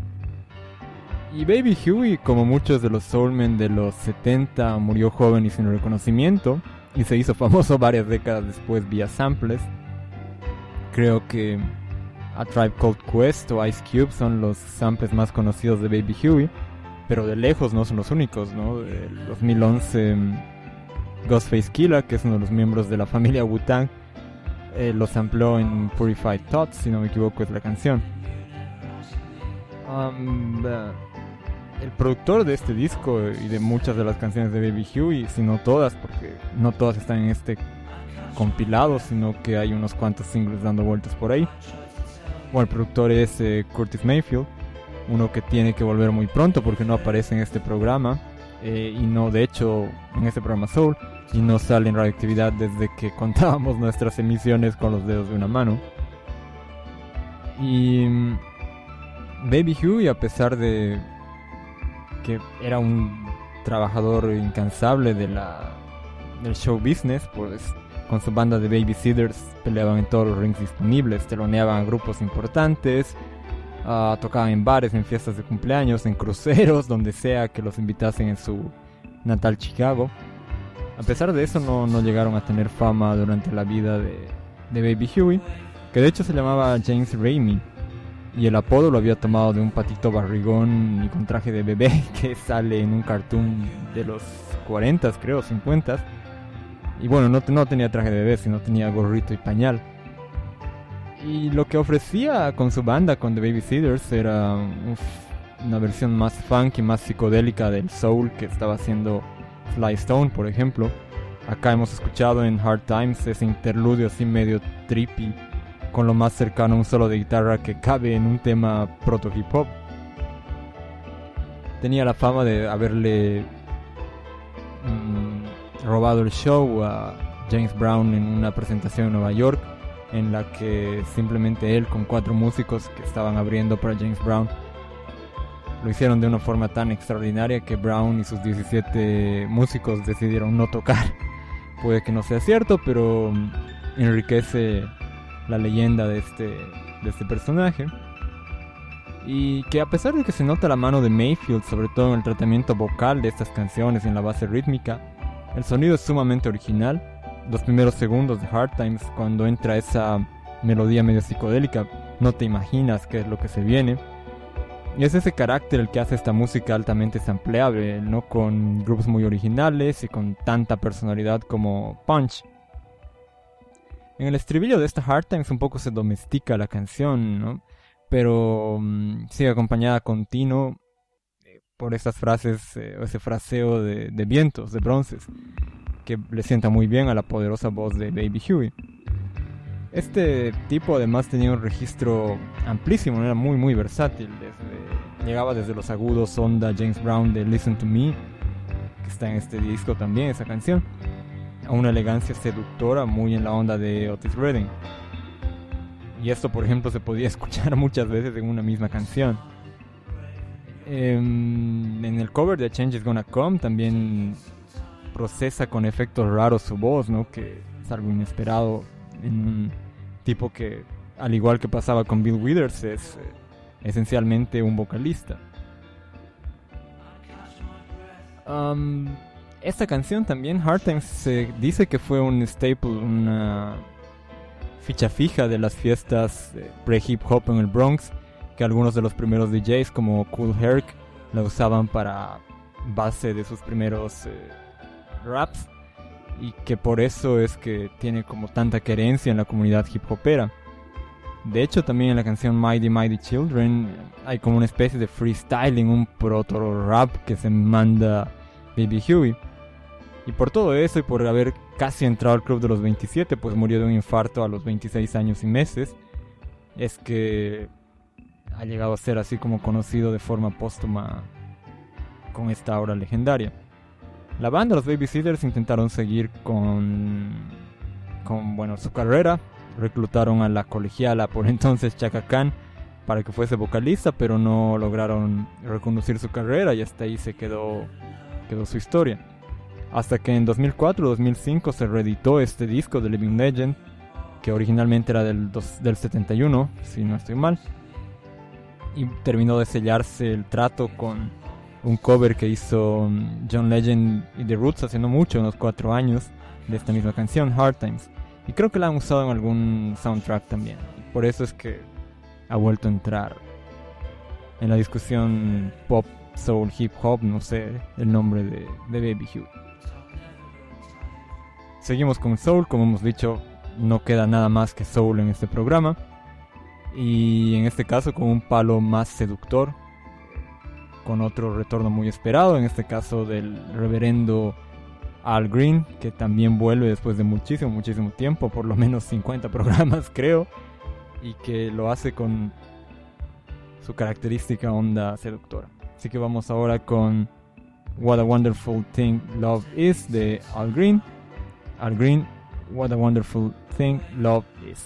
Y Baby Huey, como muchos de los soulmen de los setenta, murió joven y sin reconocimiento, y se hizo famoso varias décadas después vía samples. Creo que A Tribe Called Quest o Ice Cube son los samples más conocidos de Baby Huey, pero de lejos no son los únicos, ¿no? El dos mil once Ghostface Killah, que es uno de los miembros de la familia Wu-Tang, eh, lo sampleó en Purified Thoughts, si no me equivoco es la canción. Um, uh, el productor de este disco y de muchas de las canciones de Baby Huey, si no todas, porque no todas están en este compilado, sino que hay unos cuantos singles dando vueltas por ahí. Bueno, el productor es eh, Curtis Mayfield, uno que tiene que volver muy pronto porque no aparece en este programa, eh, y no, de hecho, en este programa Soul, y no sale en Radioactividad desde que contábamos nuestras emisiones con los dedos de una mano. Y um, Baby Huey, a pesar de que era un trabajador incansable de la del show business, pues con su banda de Babysitters peleaban en todos los rings disponibles, teloneaban a grupos importantes, uh, tocaban en bares, en fiestas de cumpleaños, en cruceros, donde sea que los invitasen en su natal Chicago. A pesar de eso no, no llegaron a tener fama durante la vida de, de Baby Huey, que de hecho se llamaba James Ramey, y el apodo lo había tomado de un patito barrigón y con traje de bebé que sale en un cartoon de los cuarenta, creo, cincuenta. Y bueno, no, no tenía traje de bebé, sino tenía gorrito y pañal. Y lo que ofrecía con su banda, con The Babysitters, era uf, una versión más funky, más psicodélica del soul que estaba haciendo Sly Stone, por ejemplo. Acá hemos escuchado en Hard Times ese interludio así medio trippy, con lo más cercano a un solo de guitarra que cabe en un tema proto hip hop. Tenía la fama de haberle mmm, robado el show a James Brown en una presentación en Nueva York, en la que simplemente él con cuatro músicos que estaban abriendo para James Brown lo hicieron de una forma tan extraordinaria que Brown y sus diecisiete músicos decidieron no tocar. Puede que no sea cierto, pero enriquece la leyenda de este, de este personaje. Y que a pesar de que se nota la mano de Mayfield, sobre todo en el tratamiento vocal de estas canciones y en la base rítmica, el sonido es sumamente original. Los primeros segundos de Hard Times, cuando entra esa melodía medio psicodélica, no te imaginas qué es lo que se viene. Y es ese carácter el que hace esta música altamente sampleable, no con grupos muy originales y con tanta personalidad como Punch. En el estribillo de esta Hard Times un poco se domestica la canción, ¿no? Pero um, sigue acompañada continuo eh, por esas frases, eh, o ese fraseo de, de vientos, de bronces, que le sienta muy bien a la poderosa voz de Baby Huey. Este tipo además tenía un registro amplísimo, ¿no? Era muy muy versátil, desde, llegaba desde los agudos onda James Brown de Listen to Me, que está en este disco también, esa canción, a una elegancia seductora muy en la onda de Otis Redding. Y esto, por ejemplo, se podía escuchar muchas veces en una misma canción. Eh, en el cover de A Change Is Gonna Come también procesa con efectos raros su voz, ¿no? Que es algo inesperado en un tipo que, al igual que pasaba con Bill Withers, es eh, esencialmente un vocalista. Um, esta canción también, Hard Times, se dice que fue un staple, una ficha fija de las fiestas eh, pre-hip hop en el Bronx, que algunos de los primeros D Js como Kool Herc la usaban para base de sus primeros eh, raps, y que por eso es que tiene como tanta querencia en la comunidad hip hopera. De hecho, también en la canción Mighty Mighty Children hay como una especie de freestyling, un proto rap que se manda Baby Huey. Y por todo eso, y por haber casi entrado al club de los veintisiete, pues murió de un infarto a los veintiséis años y meses, es que ha llegado a ser así como conocido de forma póstuma con esta obra legendaria. La banda, los Babysitters, intentaron seguir con, con bueno, su carrera. Reclutaron a la colegiala por entonces Chaka Khan para que fuese vocalista, pero no lograron reconducir su carrera y hasta ahí se quedó, quedó su historia. Hasta que en dos mil cuatro dos mil cinco se reeditó este disco de Living Legend, que originalmente era del, dos, del setenta y uno, si no estoy mal, y terminó de sellarse el trato con un cover que hizo John Legend y The Roots hace no mucho, unos cuatro años, de esta misma canción, Hard Times. Y creo que la han usado en algún soundtrack también. Y por eso es que ha vuelto a entrar en la discusión pop, soul, hip hop, no sé el nombre de, de Baby Huey. Seguimos con soul, como hemos dicho, no queda nada más que soul en este programa. Y en este caso con un palo más seductor, con otro retorno muy esperado, en este caso del reverendo Al Green, que también vuelve después de muchísimo, muchísimo tiempo, por lo menos cincuenta programas creo, y que lo hace con su característica onda seductora. Así que vamos ahora con What a Wonderful Thing Love Is de Al Green. Al Green, What a Wonderful Thing Love Is.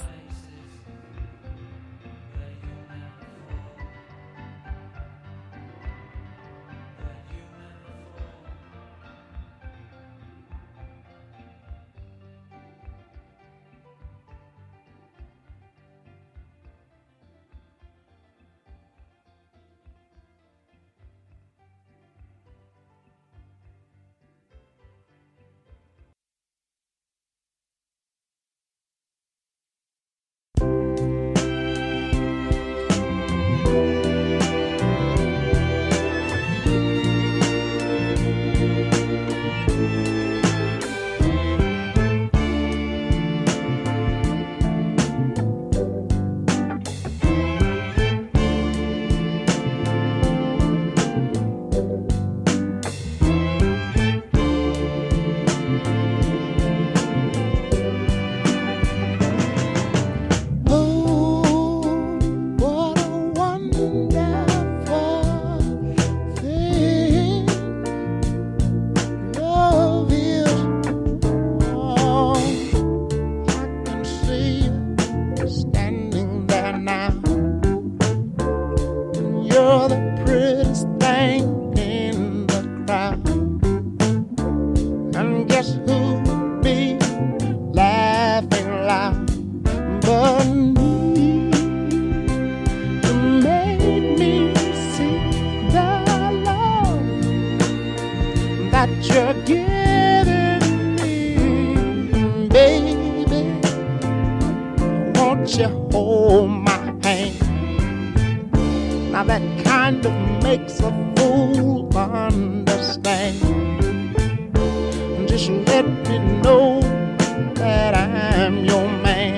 Just let me know that I'm your man.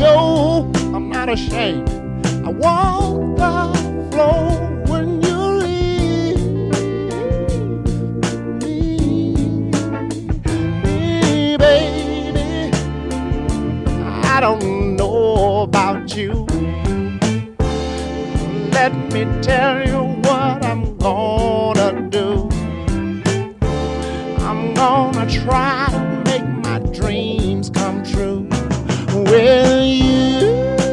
know I'm not ashamed. I walk the floor when you leave me, me, baby. I don't know about you. Let me tell you what I'm gonna do. I'm gonna try to make my dreams come true with you.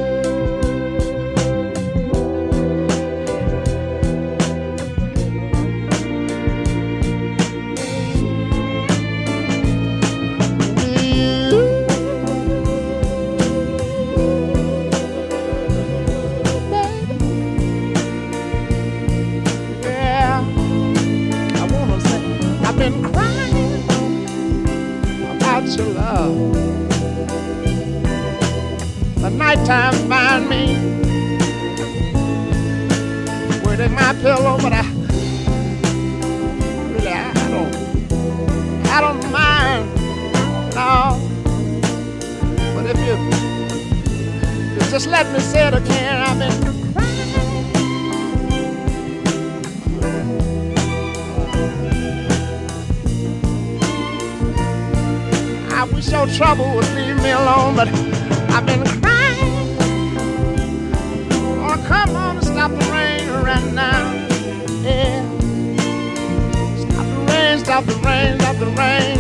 Your love. The nighttime find me waiting my pillow, but I really I, I don't I don't mind, no. But if you, you just let me say it again, I've been I wish your trouble would leave me alone, but I've been crying. Oh, come on and stop the rain right now. Yeah. Stop the rain, stop the rain, stop the rain.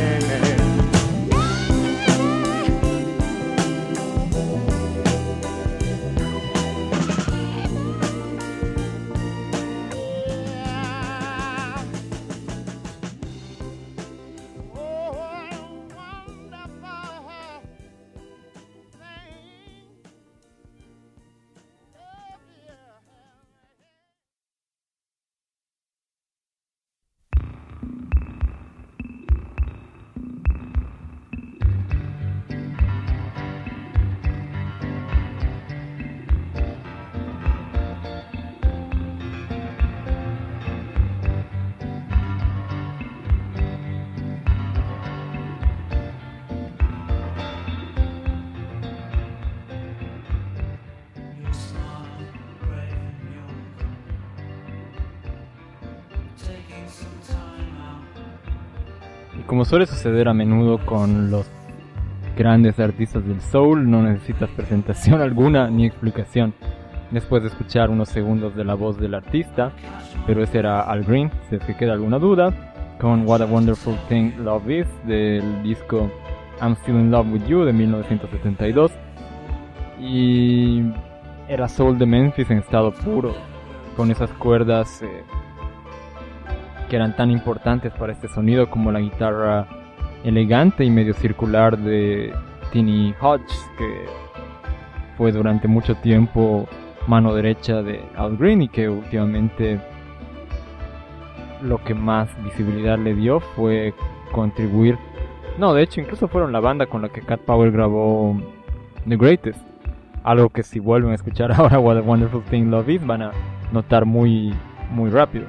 Como suele suceder a menudo con los grandes artistas del soul, no necesitas presentación alguna ni explicación después de escuchar unos segundos de la voz del artista, pero ese era Al Green, si es que queda alguna duda, con What a Wonderful Thing Love Is del disco I'm Still in Love With You de mil novecientos setenta y dos, y era soul de Memphis en estado puro, con esas cuerdas eh, que eran tan importantes para este sonido, como la guitarra elegante y medio circular de Tiny Hodges, que fue durante mucho tiempo mano derecha de Al Green y que últimamente lo que más visibilidad le dio fue contribuir. No, de hecho incluso fueron la banda con la que Cat Power grabó The Greatest, algo que si vuelven a escuchar ahora What a Wonderful Thing Love Is van a notar muy, muy rápido.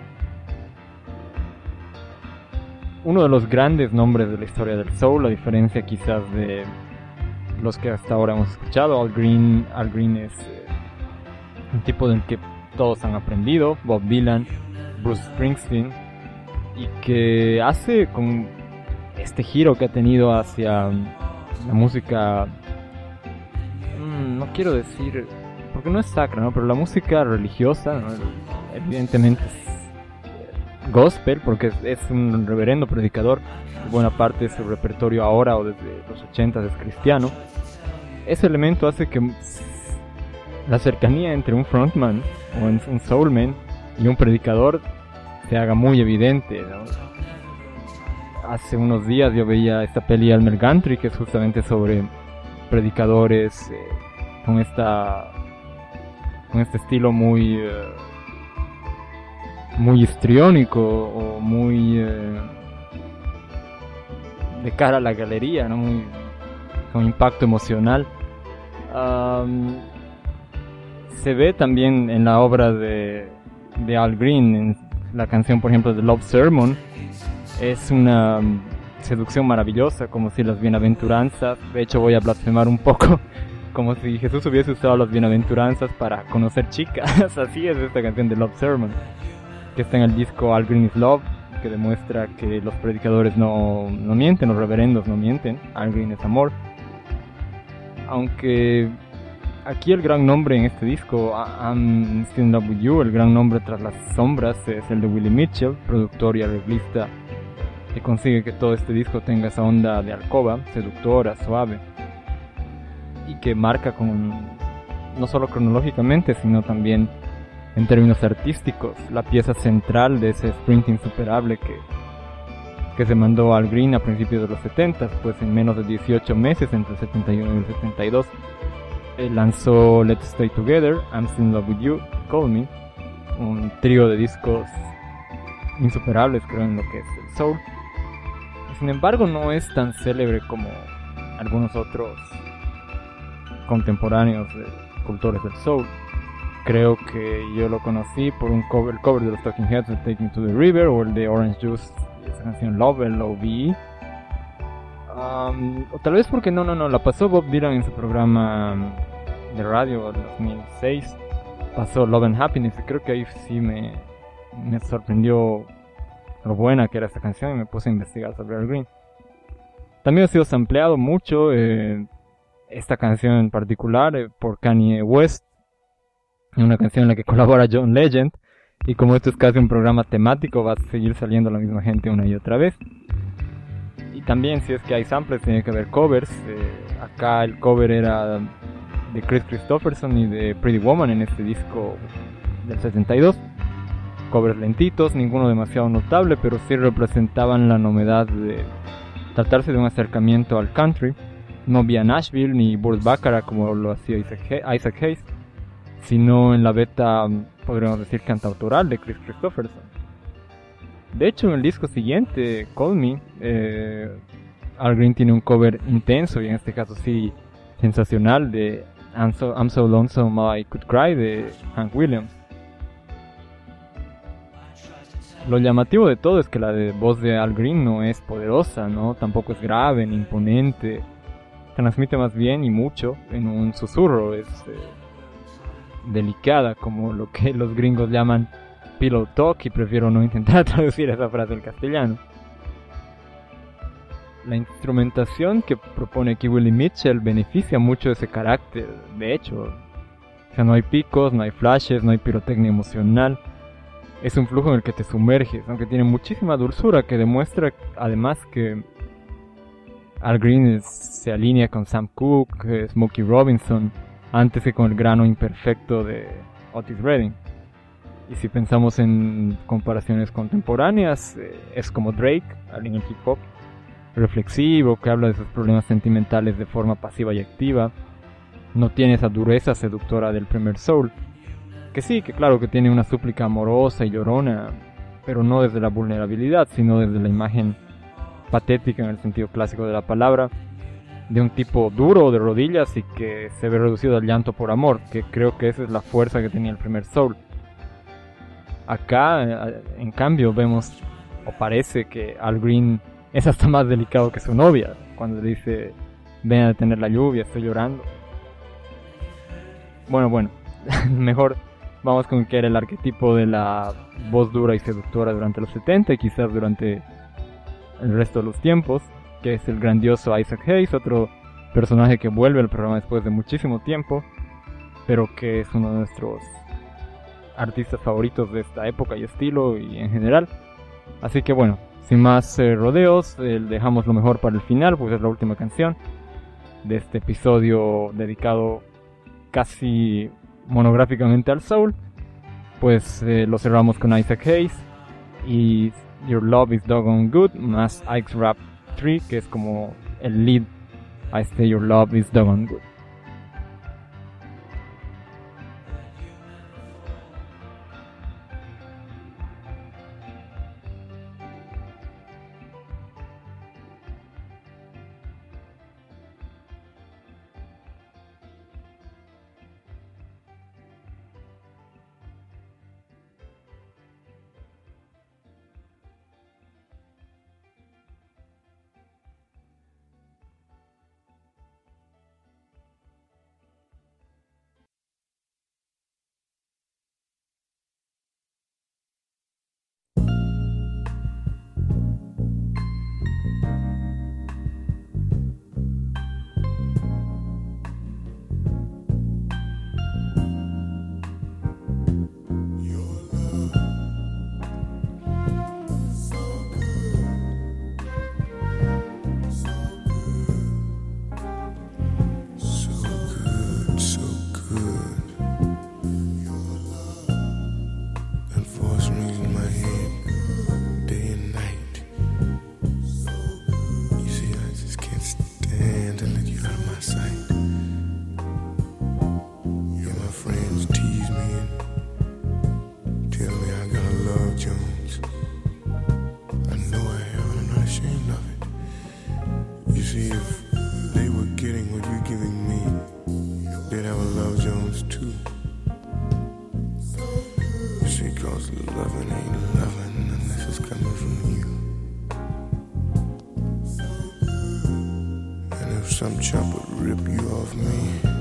Uno de los grandes nombres de la historia del soul, a diferencia quizás de los que hasta ahora hemos escuchado. Al Green, Al Green es eh, un tipo del que todos han aprendido, Bob Dylan, Bruce Springsteen, y que hace con este giro que ha tenido hacia la música, mmm, no quiero decir, porque no es sacra, ¿no? Pero la música religiosa, ¿no? Evidentemente es gospel, porque es, es un reverendo predicador, buena parte de su repertorio ahora o desde los ochentas es cristiano. Ese elemento hace que la cercanía entre un frontman o un soulman y un predicador se haga muy evidente, ¿no? Hace unos días yo veía esta peli Elmer Gantry, que es justamente sobre predicadores eh, con esta con este estilo muy eh, muy histriónico o muy eh, de cara a la galería, ¿no? Muy, con impacto emocional. Um, se ve también en la obra de, de Al Green, en la canción por ejemplo de Love Sermon. Es una seducción maravillosa, como si las bienaventuranzas, de hecho voy a blasfemar un poco, como si Jesús hubiese usado las bienaventuranzas para conocer chicas. Así es esta canción de Love Sermon, que está en el disco All Green is Love, que demuestra que los predicadores no, no mienten, los reverendos no mienten. All Green es amor. Aunque aquí el gran nombre en este disco, I'm Still in Love With You, el gran nombre tras las sombras, es el de Willie Mitchell, productor y arreglista, que consigue que todo este disco tenga esa onda de alcoba, seductora, suave, y que marca con, no solo cronológicamente, sino también en términos artísticos, la pieza central de ese sprint insuperable que, que se mandó Al Green a principios de los setenta, pues en menos de dieciocho meses, entre el setenta y uno y el setenta y dos, él lanzó Let's Stay Together, I'm Still in Love With You, Call Me, un trío de discos insuperables, creo, en lo que es el soul. Sin embargo, no es tan célebre como algunos otros contemporáneos de cultores del soul. Creo que yo lo conocí por un cover, el cover de los Talking Heads de Take Me to the River, o el de Orange Juice, esa canción Love, L O V E. Um, o tal vez porque no, no, no, la pasó Bob Dylan en su programa de radio en dos mil seis. Pasó Love and Happiness, y creo que ahí sí me, me sorprendió lo buena que era esta canción y me puse a investigar sobre Al Green. También ha sido sampleado mucho eh, esta canción en particular eh, por Kanye West, una canción en la que colabora John Legend, y como esto es casi un programa temático, va a seguir saliendo la misma gente una y otra vez. Y también, si es que hay samples, tiene que haber covers. Eh, acá el cover era de Chris Christopherson y de Pretty Woman en este disco del setenta y dos. Covers lentitos, ninguno demasiado notable, pero sí representaban la novedad de tratarse de un acercamiento al country, no vía Nashville ni Burt Bacharach como lo hacía Isaac Hayes, sino en la beta, podríamos decir, cantautoral de Chris Christopherson. De hecho, en el disco siguiente, Call Me, eh, Al Green tiene un cover intenso, y en este caso sí sensacional, de I'm So, I'm So Lonesome I Could Cry de Hank Williams. Lo llamativo de todo es que la de voz de Al Green no es poderosa, ¿no? Tampoco es grave ni imponente. Transmite más bien y mucho en un susurro, es eh, delicada, como lo que los gringos llaman pillow talk, y prefiero no intentar traducir esa frase al castellano. La instrumentación que propone aquí Willie Mitchell beneficia mucho de ese carácter, de hecho. O sea, no hay picos, no hay flashes, no hay pirotecnia emocional. Es un flujo en el que te sumerges, aunque tiene muchísima dulzura, que demuestra además que Al Green es, se alinea con Sam Cooke, Smokey Robinson, antes que con el grano imperfecto de Otis Redding. Y si pensamos en comparaciones contemporáneas, eh, es como Drake, alguien en hip hop, reflexivo, que habla de sus problemas sentimentales de forma pasiva y activa. No tiene esa dureza seductora del primer soul, que sí, que claro que tiene una súplica amorosa y llorona, pero no desde la vulnerabilidad, sino desde la imagen patética en el sentido clásico de la palabra, de un tipo duro de rodillas y que se ve reducido al llanto por amor, que creo que esa es la fuerza que tenía el primer soul. Acá, en cambio, vemos, o parece que Al Green es hasta más delicado que su novia, cuando le dice, ven a detener la lluvia, estoy llorando. Bueno, bueno, mejor vamos con que era el arquetipo de la voz dura y seductora durante los setenta y quizás durante el resto de los tiempos, que es el grandioso Isaac Hayes, otro personaje que vuelve al programa después de muchísimo tiempo, pero que es uno de nuestros artistas favoritos de esta época y estilo y en general. Así que bueno, sin más eh, rodeos, eh, dejamos lo mejor para el final, pues es la última canción de este episodio dedicado casi monográficamente al soul. Pues eh, lo cerramos con Isaac Hayes y Your Love Is Doggone Good más Ike's Rap tres, que es como el lead a este Your Love Is Doggone Good. could have a Love Jones too. See, cause loving ain't loving unless it's coming from you. And if some chump would rip you off me,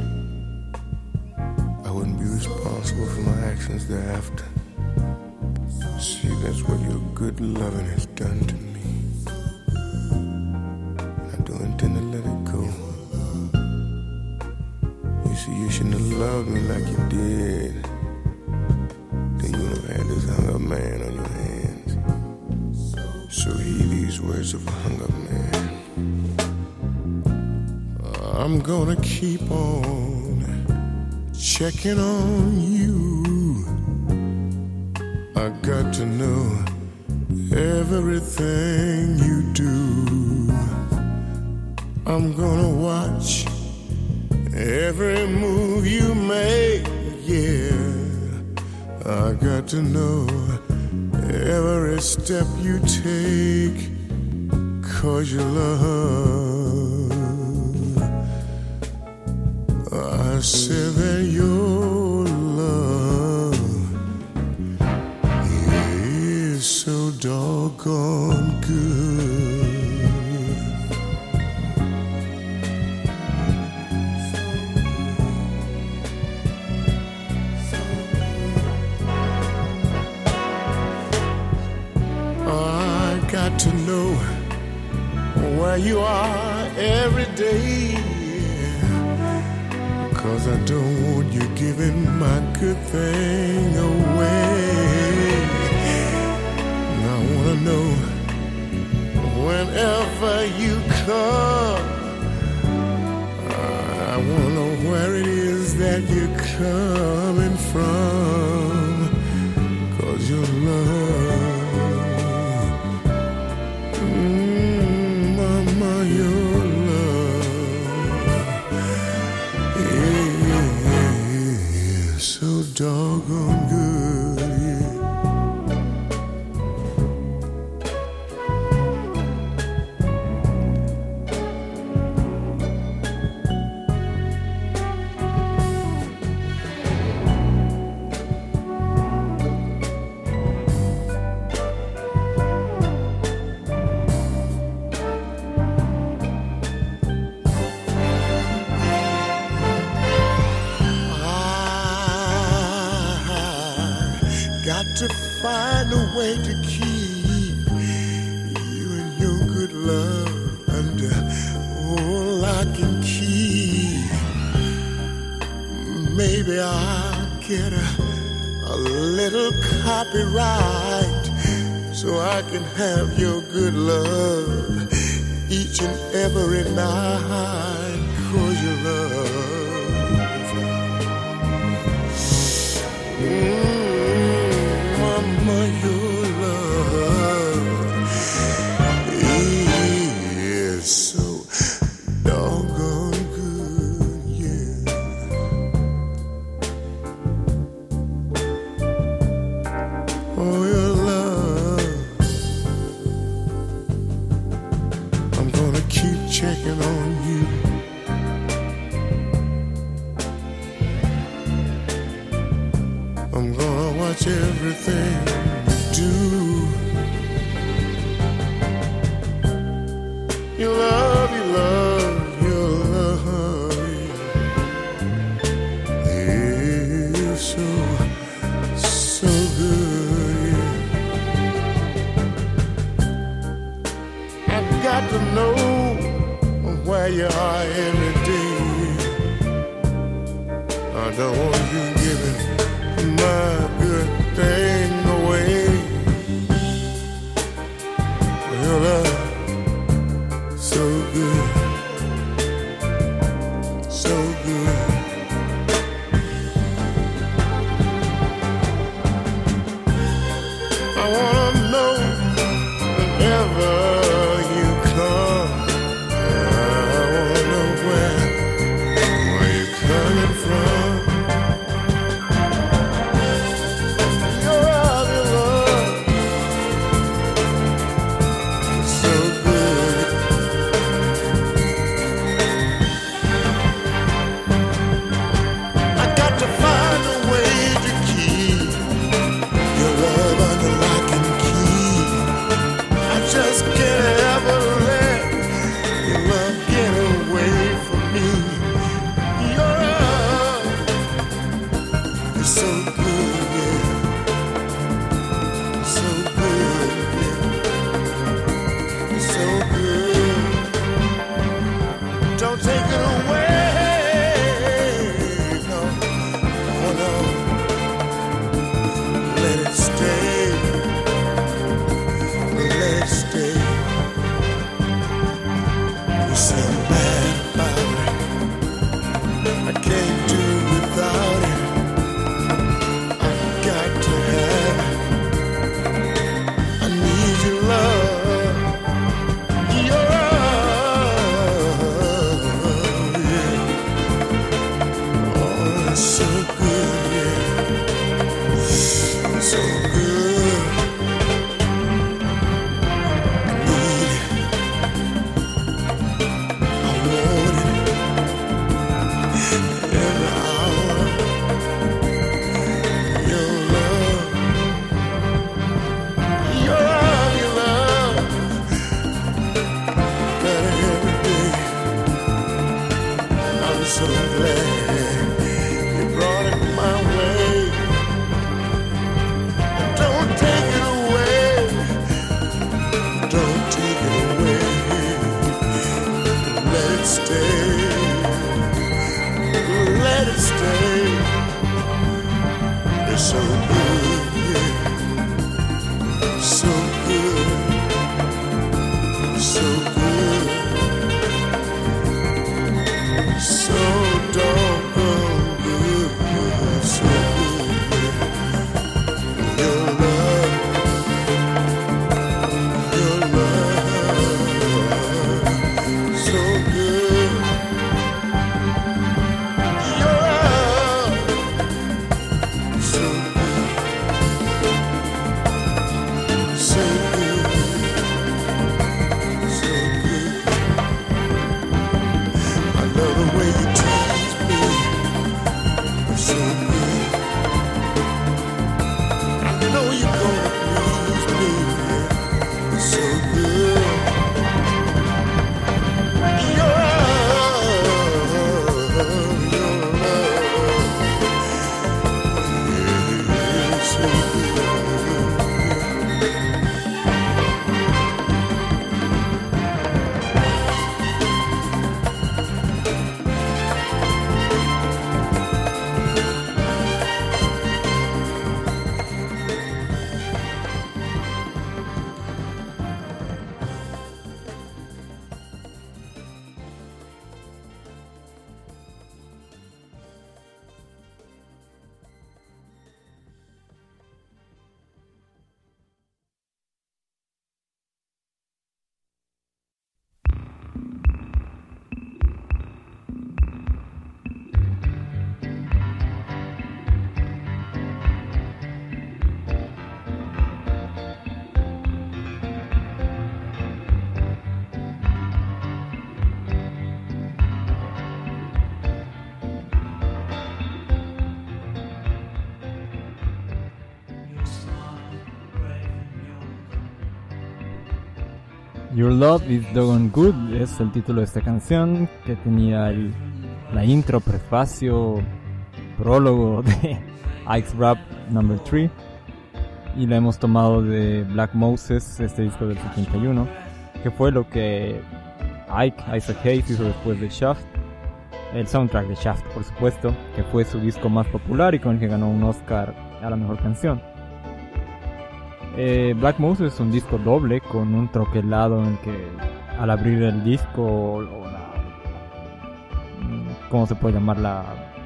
I wouldn't be responsible for my actions thereafter. See, that's what your good loving has done to me. I don't intend to let it go. You see, you shouldn't have loved me like you did. Then you would have had this hung-up man on your hands. So heed these words of a hung-up man. I'm gonna keep on checking on you. I got to know everything you do. I'm gonna watch every move you make, yeah. I got to know every step you take, cause you love. I said that your love is so doggone good. Got to know where you are every day, cause I don't want you giving my good thing away. And I wanna know whenever you come, I wanna know where it is that you're coming from, cause your love, your love is so doggone good, yeah. To find a way to keep you and your good love under oh, lock and key. Maybe I'll get a, a little copyright so I can have your good love each and every night, cause your love mm. Mama, your love is so doggone good, yeah. Oh, your love, I'm gonna keep checking on you. I'm gonna watch everything you do. You love, you love, you love is so, so good, yeah. I've got to know where you are every day. I don't want you giving my good thing away. Your love, so good, so good. I wanna know whenever you come, I wanna know where, where you're coming from. so good, yeah. So good. I need it. I want it. Every hour. Your love. Your love, your love. Better every day. I'm so glad you brought it my way. Don't take it away. Don't take it away. Let it stay. Let it stay. It's so good, yeah. So good. So good. So doggone good. So good, yeah. Your love. Your love. So good. Your love. So good. So good. So good. I love the way you tease me. It's so good. I know you're gonna please me. It's so good. Your love, your love. Yeah, it's so good. Your Love is Doggone Good es el título de esta canción, que tenía el, la intro, prefacio, prólogo de Ike's Rap number three, y la hemos tomado de Black Moses, este disco del setenta y uno, que fue lo que Ike, Isaac Hayes, hizo después de Shaft, el soundtrack de Shaft, por supuesto, que fue su disco más popular y con el que ganó un Oscar a la mejor canción. Eh, Black Moses es un disco doble con un troquelado en el que al abrir el disco o, o la, ¿cómo se puede llamar? La,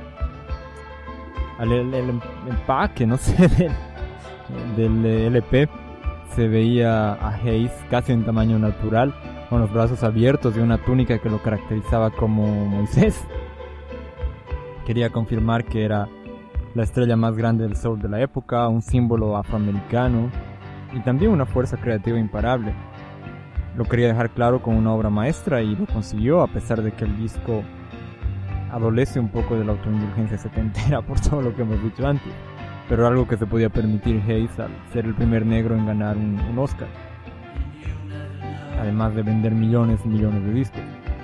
el, el, el empaque, no sé, del, del L P, se veía a Hayes casi en tamaño natural, con los brazos abiertos y una túnica que lo caracterizaba como Moisés. Quería confirmar que era la estrella más grande del soul de la época, un símbolo afroamericano y también una fuerza creativa imparable. Lo quería dejar claro con una obra maestra y lo consiguió, a pesar de que el disco adolece un poco de la autoindulgencia setentera por todo lo que hemos dicho antes, pero algo que se podía permitir Hayes al ser el primer negro en ganar un, un Oscar, además de vender millones y millones de discos.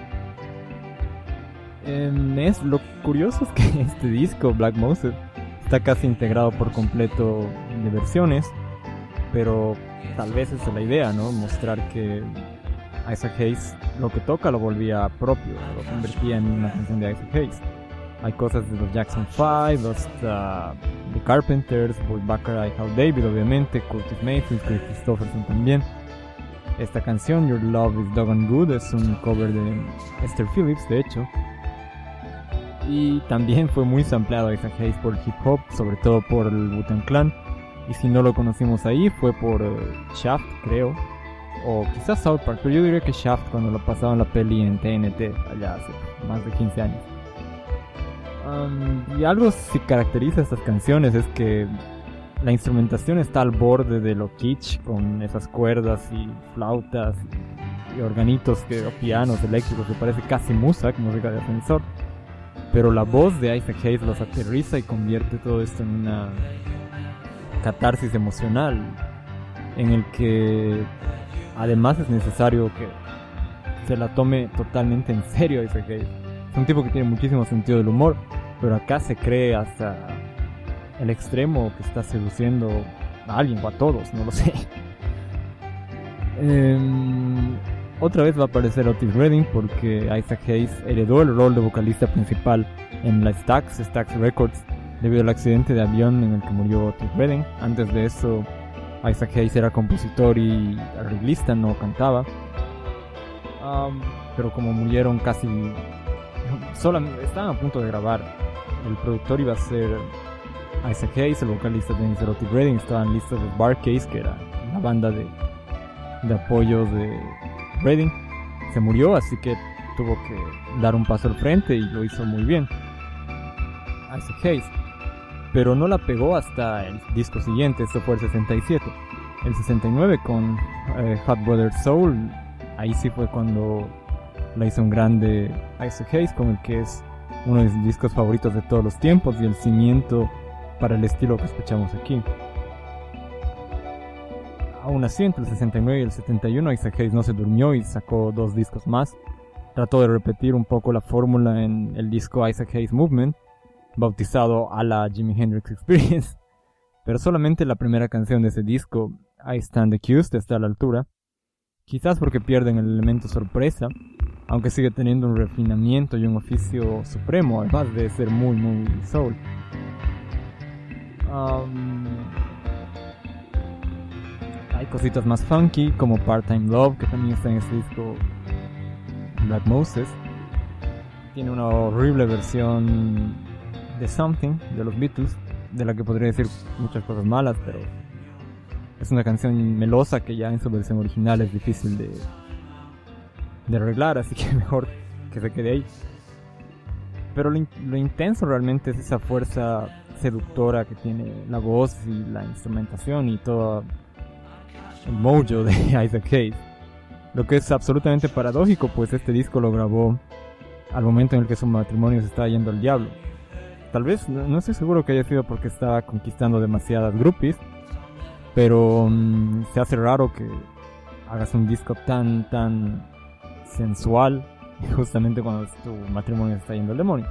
Eh, es, lo curioso es que este disco, Black Moses, está casi integrado por completo de versiones, pero tal vez esa es la idea, ¿no? Mostrar que Isaac Hayes lo que toca lo volvía propio, lo convertía en una canción de Isaac Hayes. Hay cosas de los Jackson five, los uh, The Carpenters, Boy Baccarat y Hal David, obviamente, Curtis Mayfield, Chris Christopherson también. Esta canción, Your Love is Doggone Good, es un cover de Esther Phillips, de hecho. Y también fue muy sampleado Isaac Hayes por el hip hop, sobre todo por el Wu-Tang Clan. Y si no lo conocimos ahí fue por uh, Shaft, creo, o quizás South Park, pero yo diría que Shaft, cuando lo pasaban la peli en T N T allá hace más de quince años. Um, y algo que caracteriza estas canciones es que la instrumentación está al borde de lo kitsch, con esas cuerdas y flautas y organitos que, o pianos eléctricos que parece casi música, música de ascensor. Pero la voz de Isaac Hayes los aterriza y convierte todo esto en una catarsis emocional, en el que además es necesario que se la tome totalmente en serio Isaac Hayes. Es un tipo que tiene muchísimo sentido del humor, pero acá se cree hasta el extremo que está seduciendo a alguien o a todos, no lo sé. Eh, otra vez va a aparecer Otis Redding porque Isaac Hayes heredó el rol de vocalista principal en la Stax, Stax Records, debido al accidente de avión en el que murió Otis Redding. Antes de eso, Isaac Hayes era compositor y arreglista, no cantaba. Um, pero como murieron casi... Solamente estaban a punto de grabar. El productor iba a ser Isaac Hayes, el vocalista tenía que ser Otis Redding. Estaban listos los Bar-Kays, que era la banda de, de apoyo de Redding. Se murió, así que tuvo que dar un paso al frente y lo hizo muy bien Isaac Hayes. Pero no la pegó hasta el disco siguiente, esto fue el sesenta y siete. El sesenta y nueve con eh, Hot Brother Soul, ahí sí fue cuando la hizo un grande Isaac Hayes, con el que es uno de mis discos favoritos de todos los tiempos y el cimiento para el estilo que escuchamos aquí. Aún así, entre el sesenta y nueve y el setenta y uno, Isaac Hayes no se durmió y sacó dos discos más. Trató de repetir un poco la fórmula en el disco Isaac Hayes Movement, bautizado a la Jimi Hendrix Experience, pero solamente la primera canción de ese disco, I Stand Accused, está a la altura, quizás porque pierden el elemento sorpresa, aunque sigue teniendo un refinamiento y un oficio supremo, además de ser muy muy soul. Um, hay cositas más funky como Part-Time Love, que también está en este disco Black Moses. Tiene una horrible versión de Something de los Beatles, de la que podría decir muchas cosas malas, pero es una canción melosa que ya en su versión original es difícil de, de arreglar, así que mejor que se quede ahí. Pero lo, in- lo intenso realmente es esa fuerza seductora que tiene la voz y la instrumentación y todo el mojo de Isaac Hayes. Lo que es absolutamente paradójico, pues este disco lo grabó al momento en el que su matrimonio se estaba yendo al diablo. Tal vez, no, no estoy seguro que haya sido porque estaba conquistando demasiadas groupies, pero um, se hace raro que hagas un disco tan, tan sensual justamente cuando tu matrimonio se está yendo al demonio.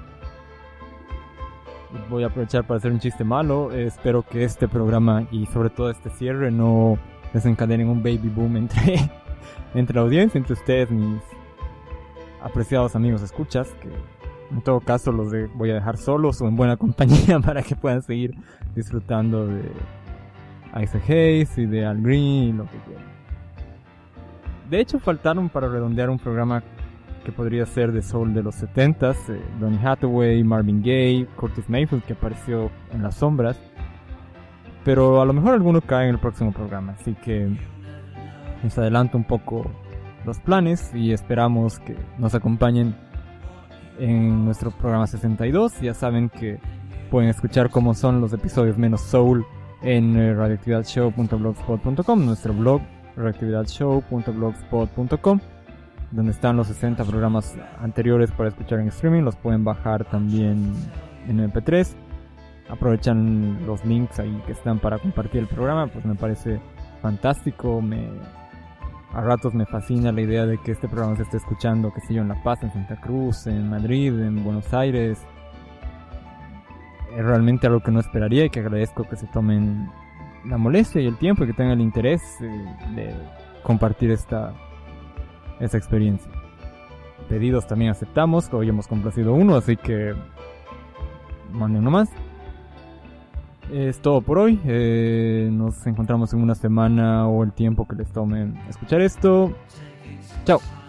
Voy a aprovechar para hacer un chiste malo. Eh, espero que este programa y sobre todo este cierre no desencadenen un baby boom entre, entre la audiencia, entre ustedes, mis apreciados amigos escuchas, que en todo caso los de, voy a dejar solos o en buena compañía para que puedan seguir disfrutando de Isaac Hayes y de Al Green y lo que quieran. De hecho, faltaron para redondear un programa que podría ser de soul de los setentas, eh, Donny Hathaway, Marvin Gaye, Curtis Mayfield, que apareció en las sombras, pero a lo mejor alguno cae en el próximo programa, así que les adelanto un poco los planes y esperamos que nos acompañen en nuestro programa sesenta y dos. Ya saben que pueden escuchar cómo son los episodios menos soul en eh, radioactividad show punto blogspot punto com, nuestro blog radioactividad show punto blogspot punto com, donde están los sesenta programas anteriores para escuchar en streaming. Los pueden bajar también en eme pe tres. Aprovechan los links ahí que están para compartir el programa, pues me parece fantástico. Me, a ratos me fascina la idea de que este programa se esté escuchando, qué sé yo, en La Paz, en Santa Cruz, en Madrid, en Buenos Aires. Es realmente algo que no esperaría y que agradezco que se tomen la molestia y el tiempo y que tengan el interés eh, de compartir esta esa experiencia. Pedidos también aceptamos, hoy hemos complacido uno, así que manden nomás. Es todo por hoy. Eh, nos encontramos en una semana o el tiempo que les tome escuchar esto. Chao.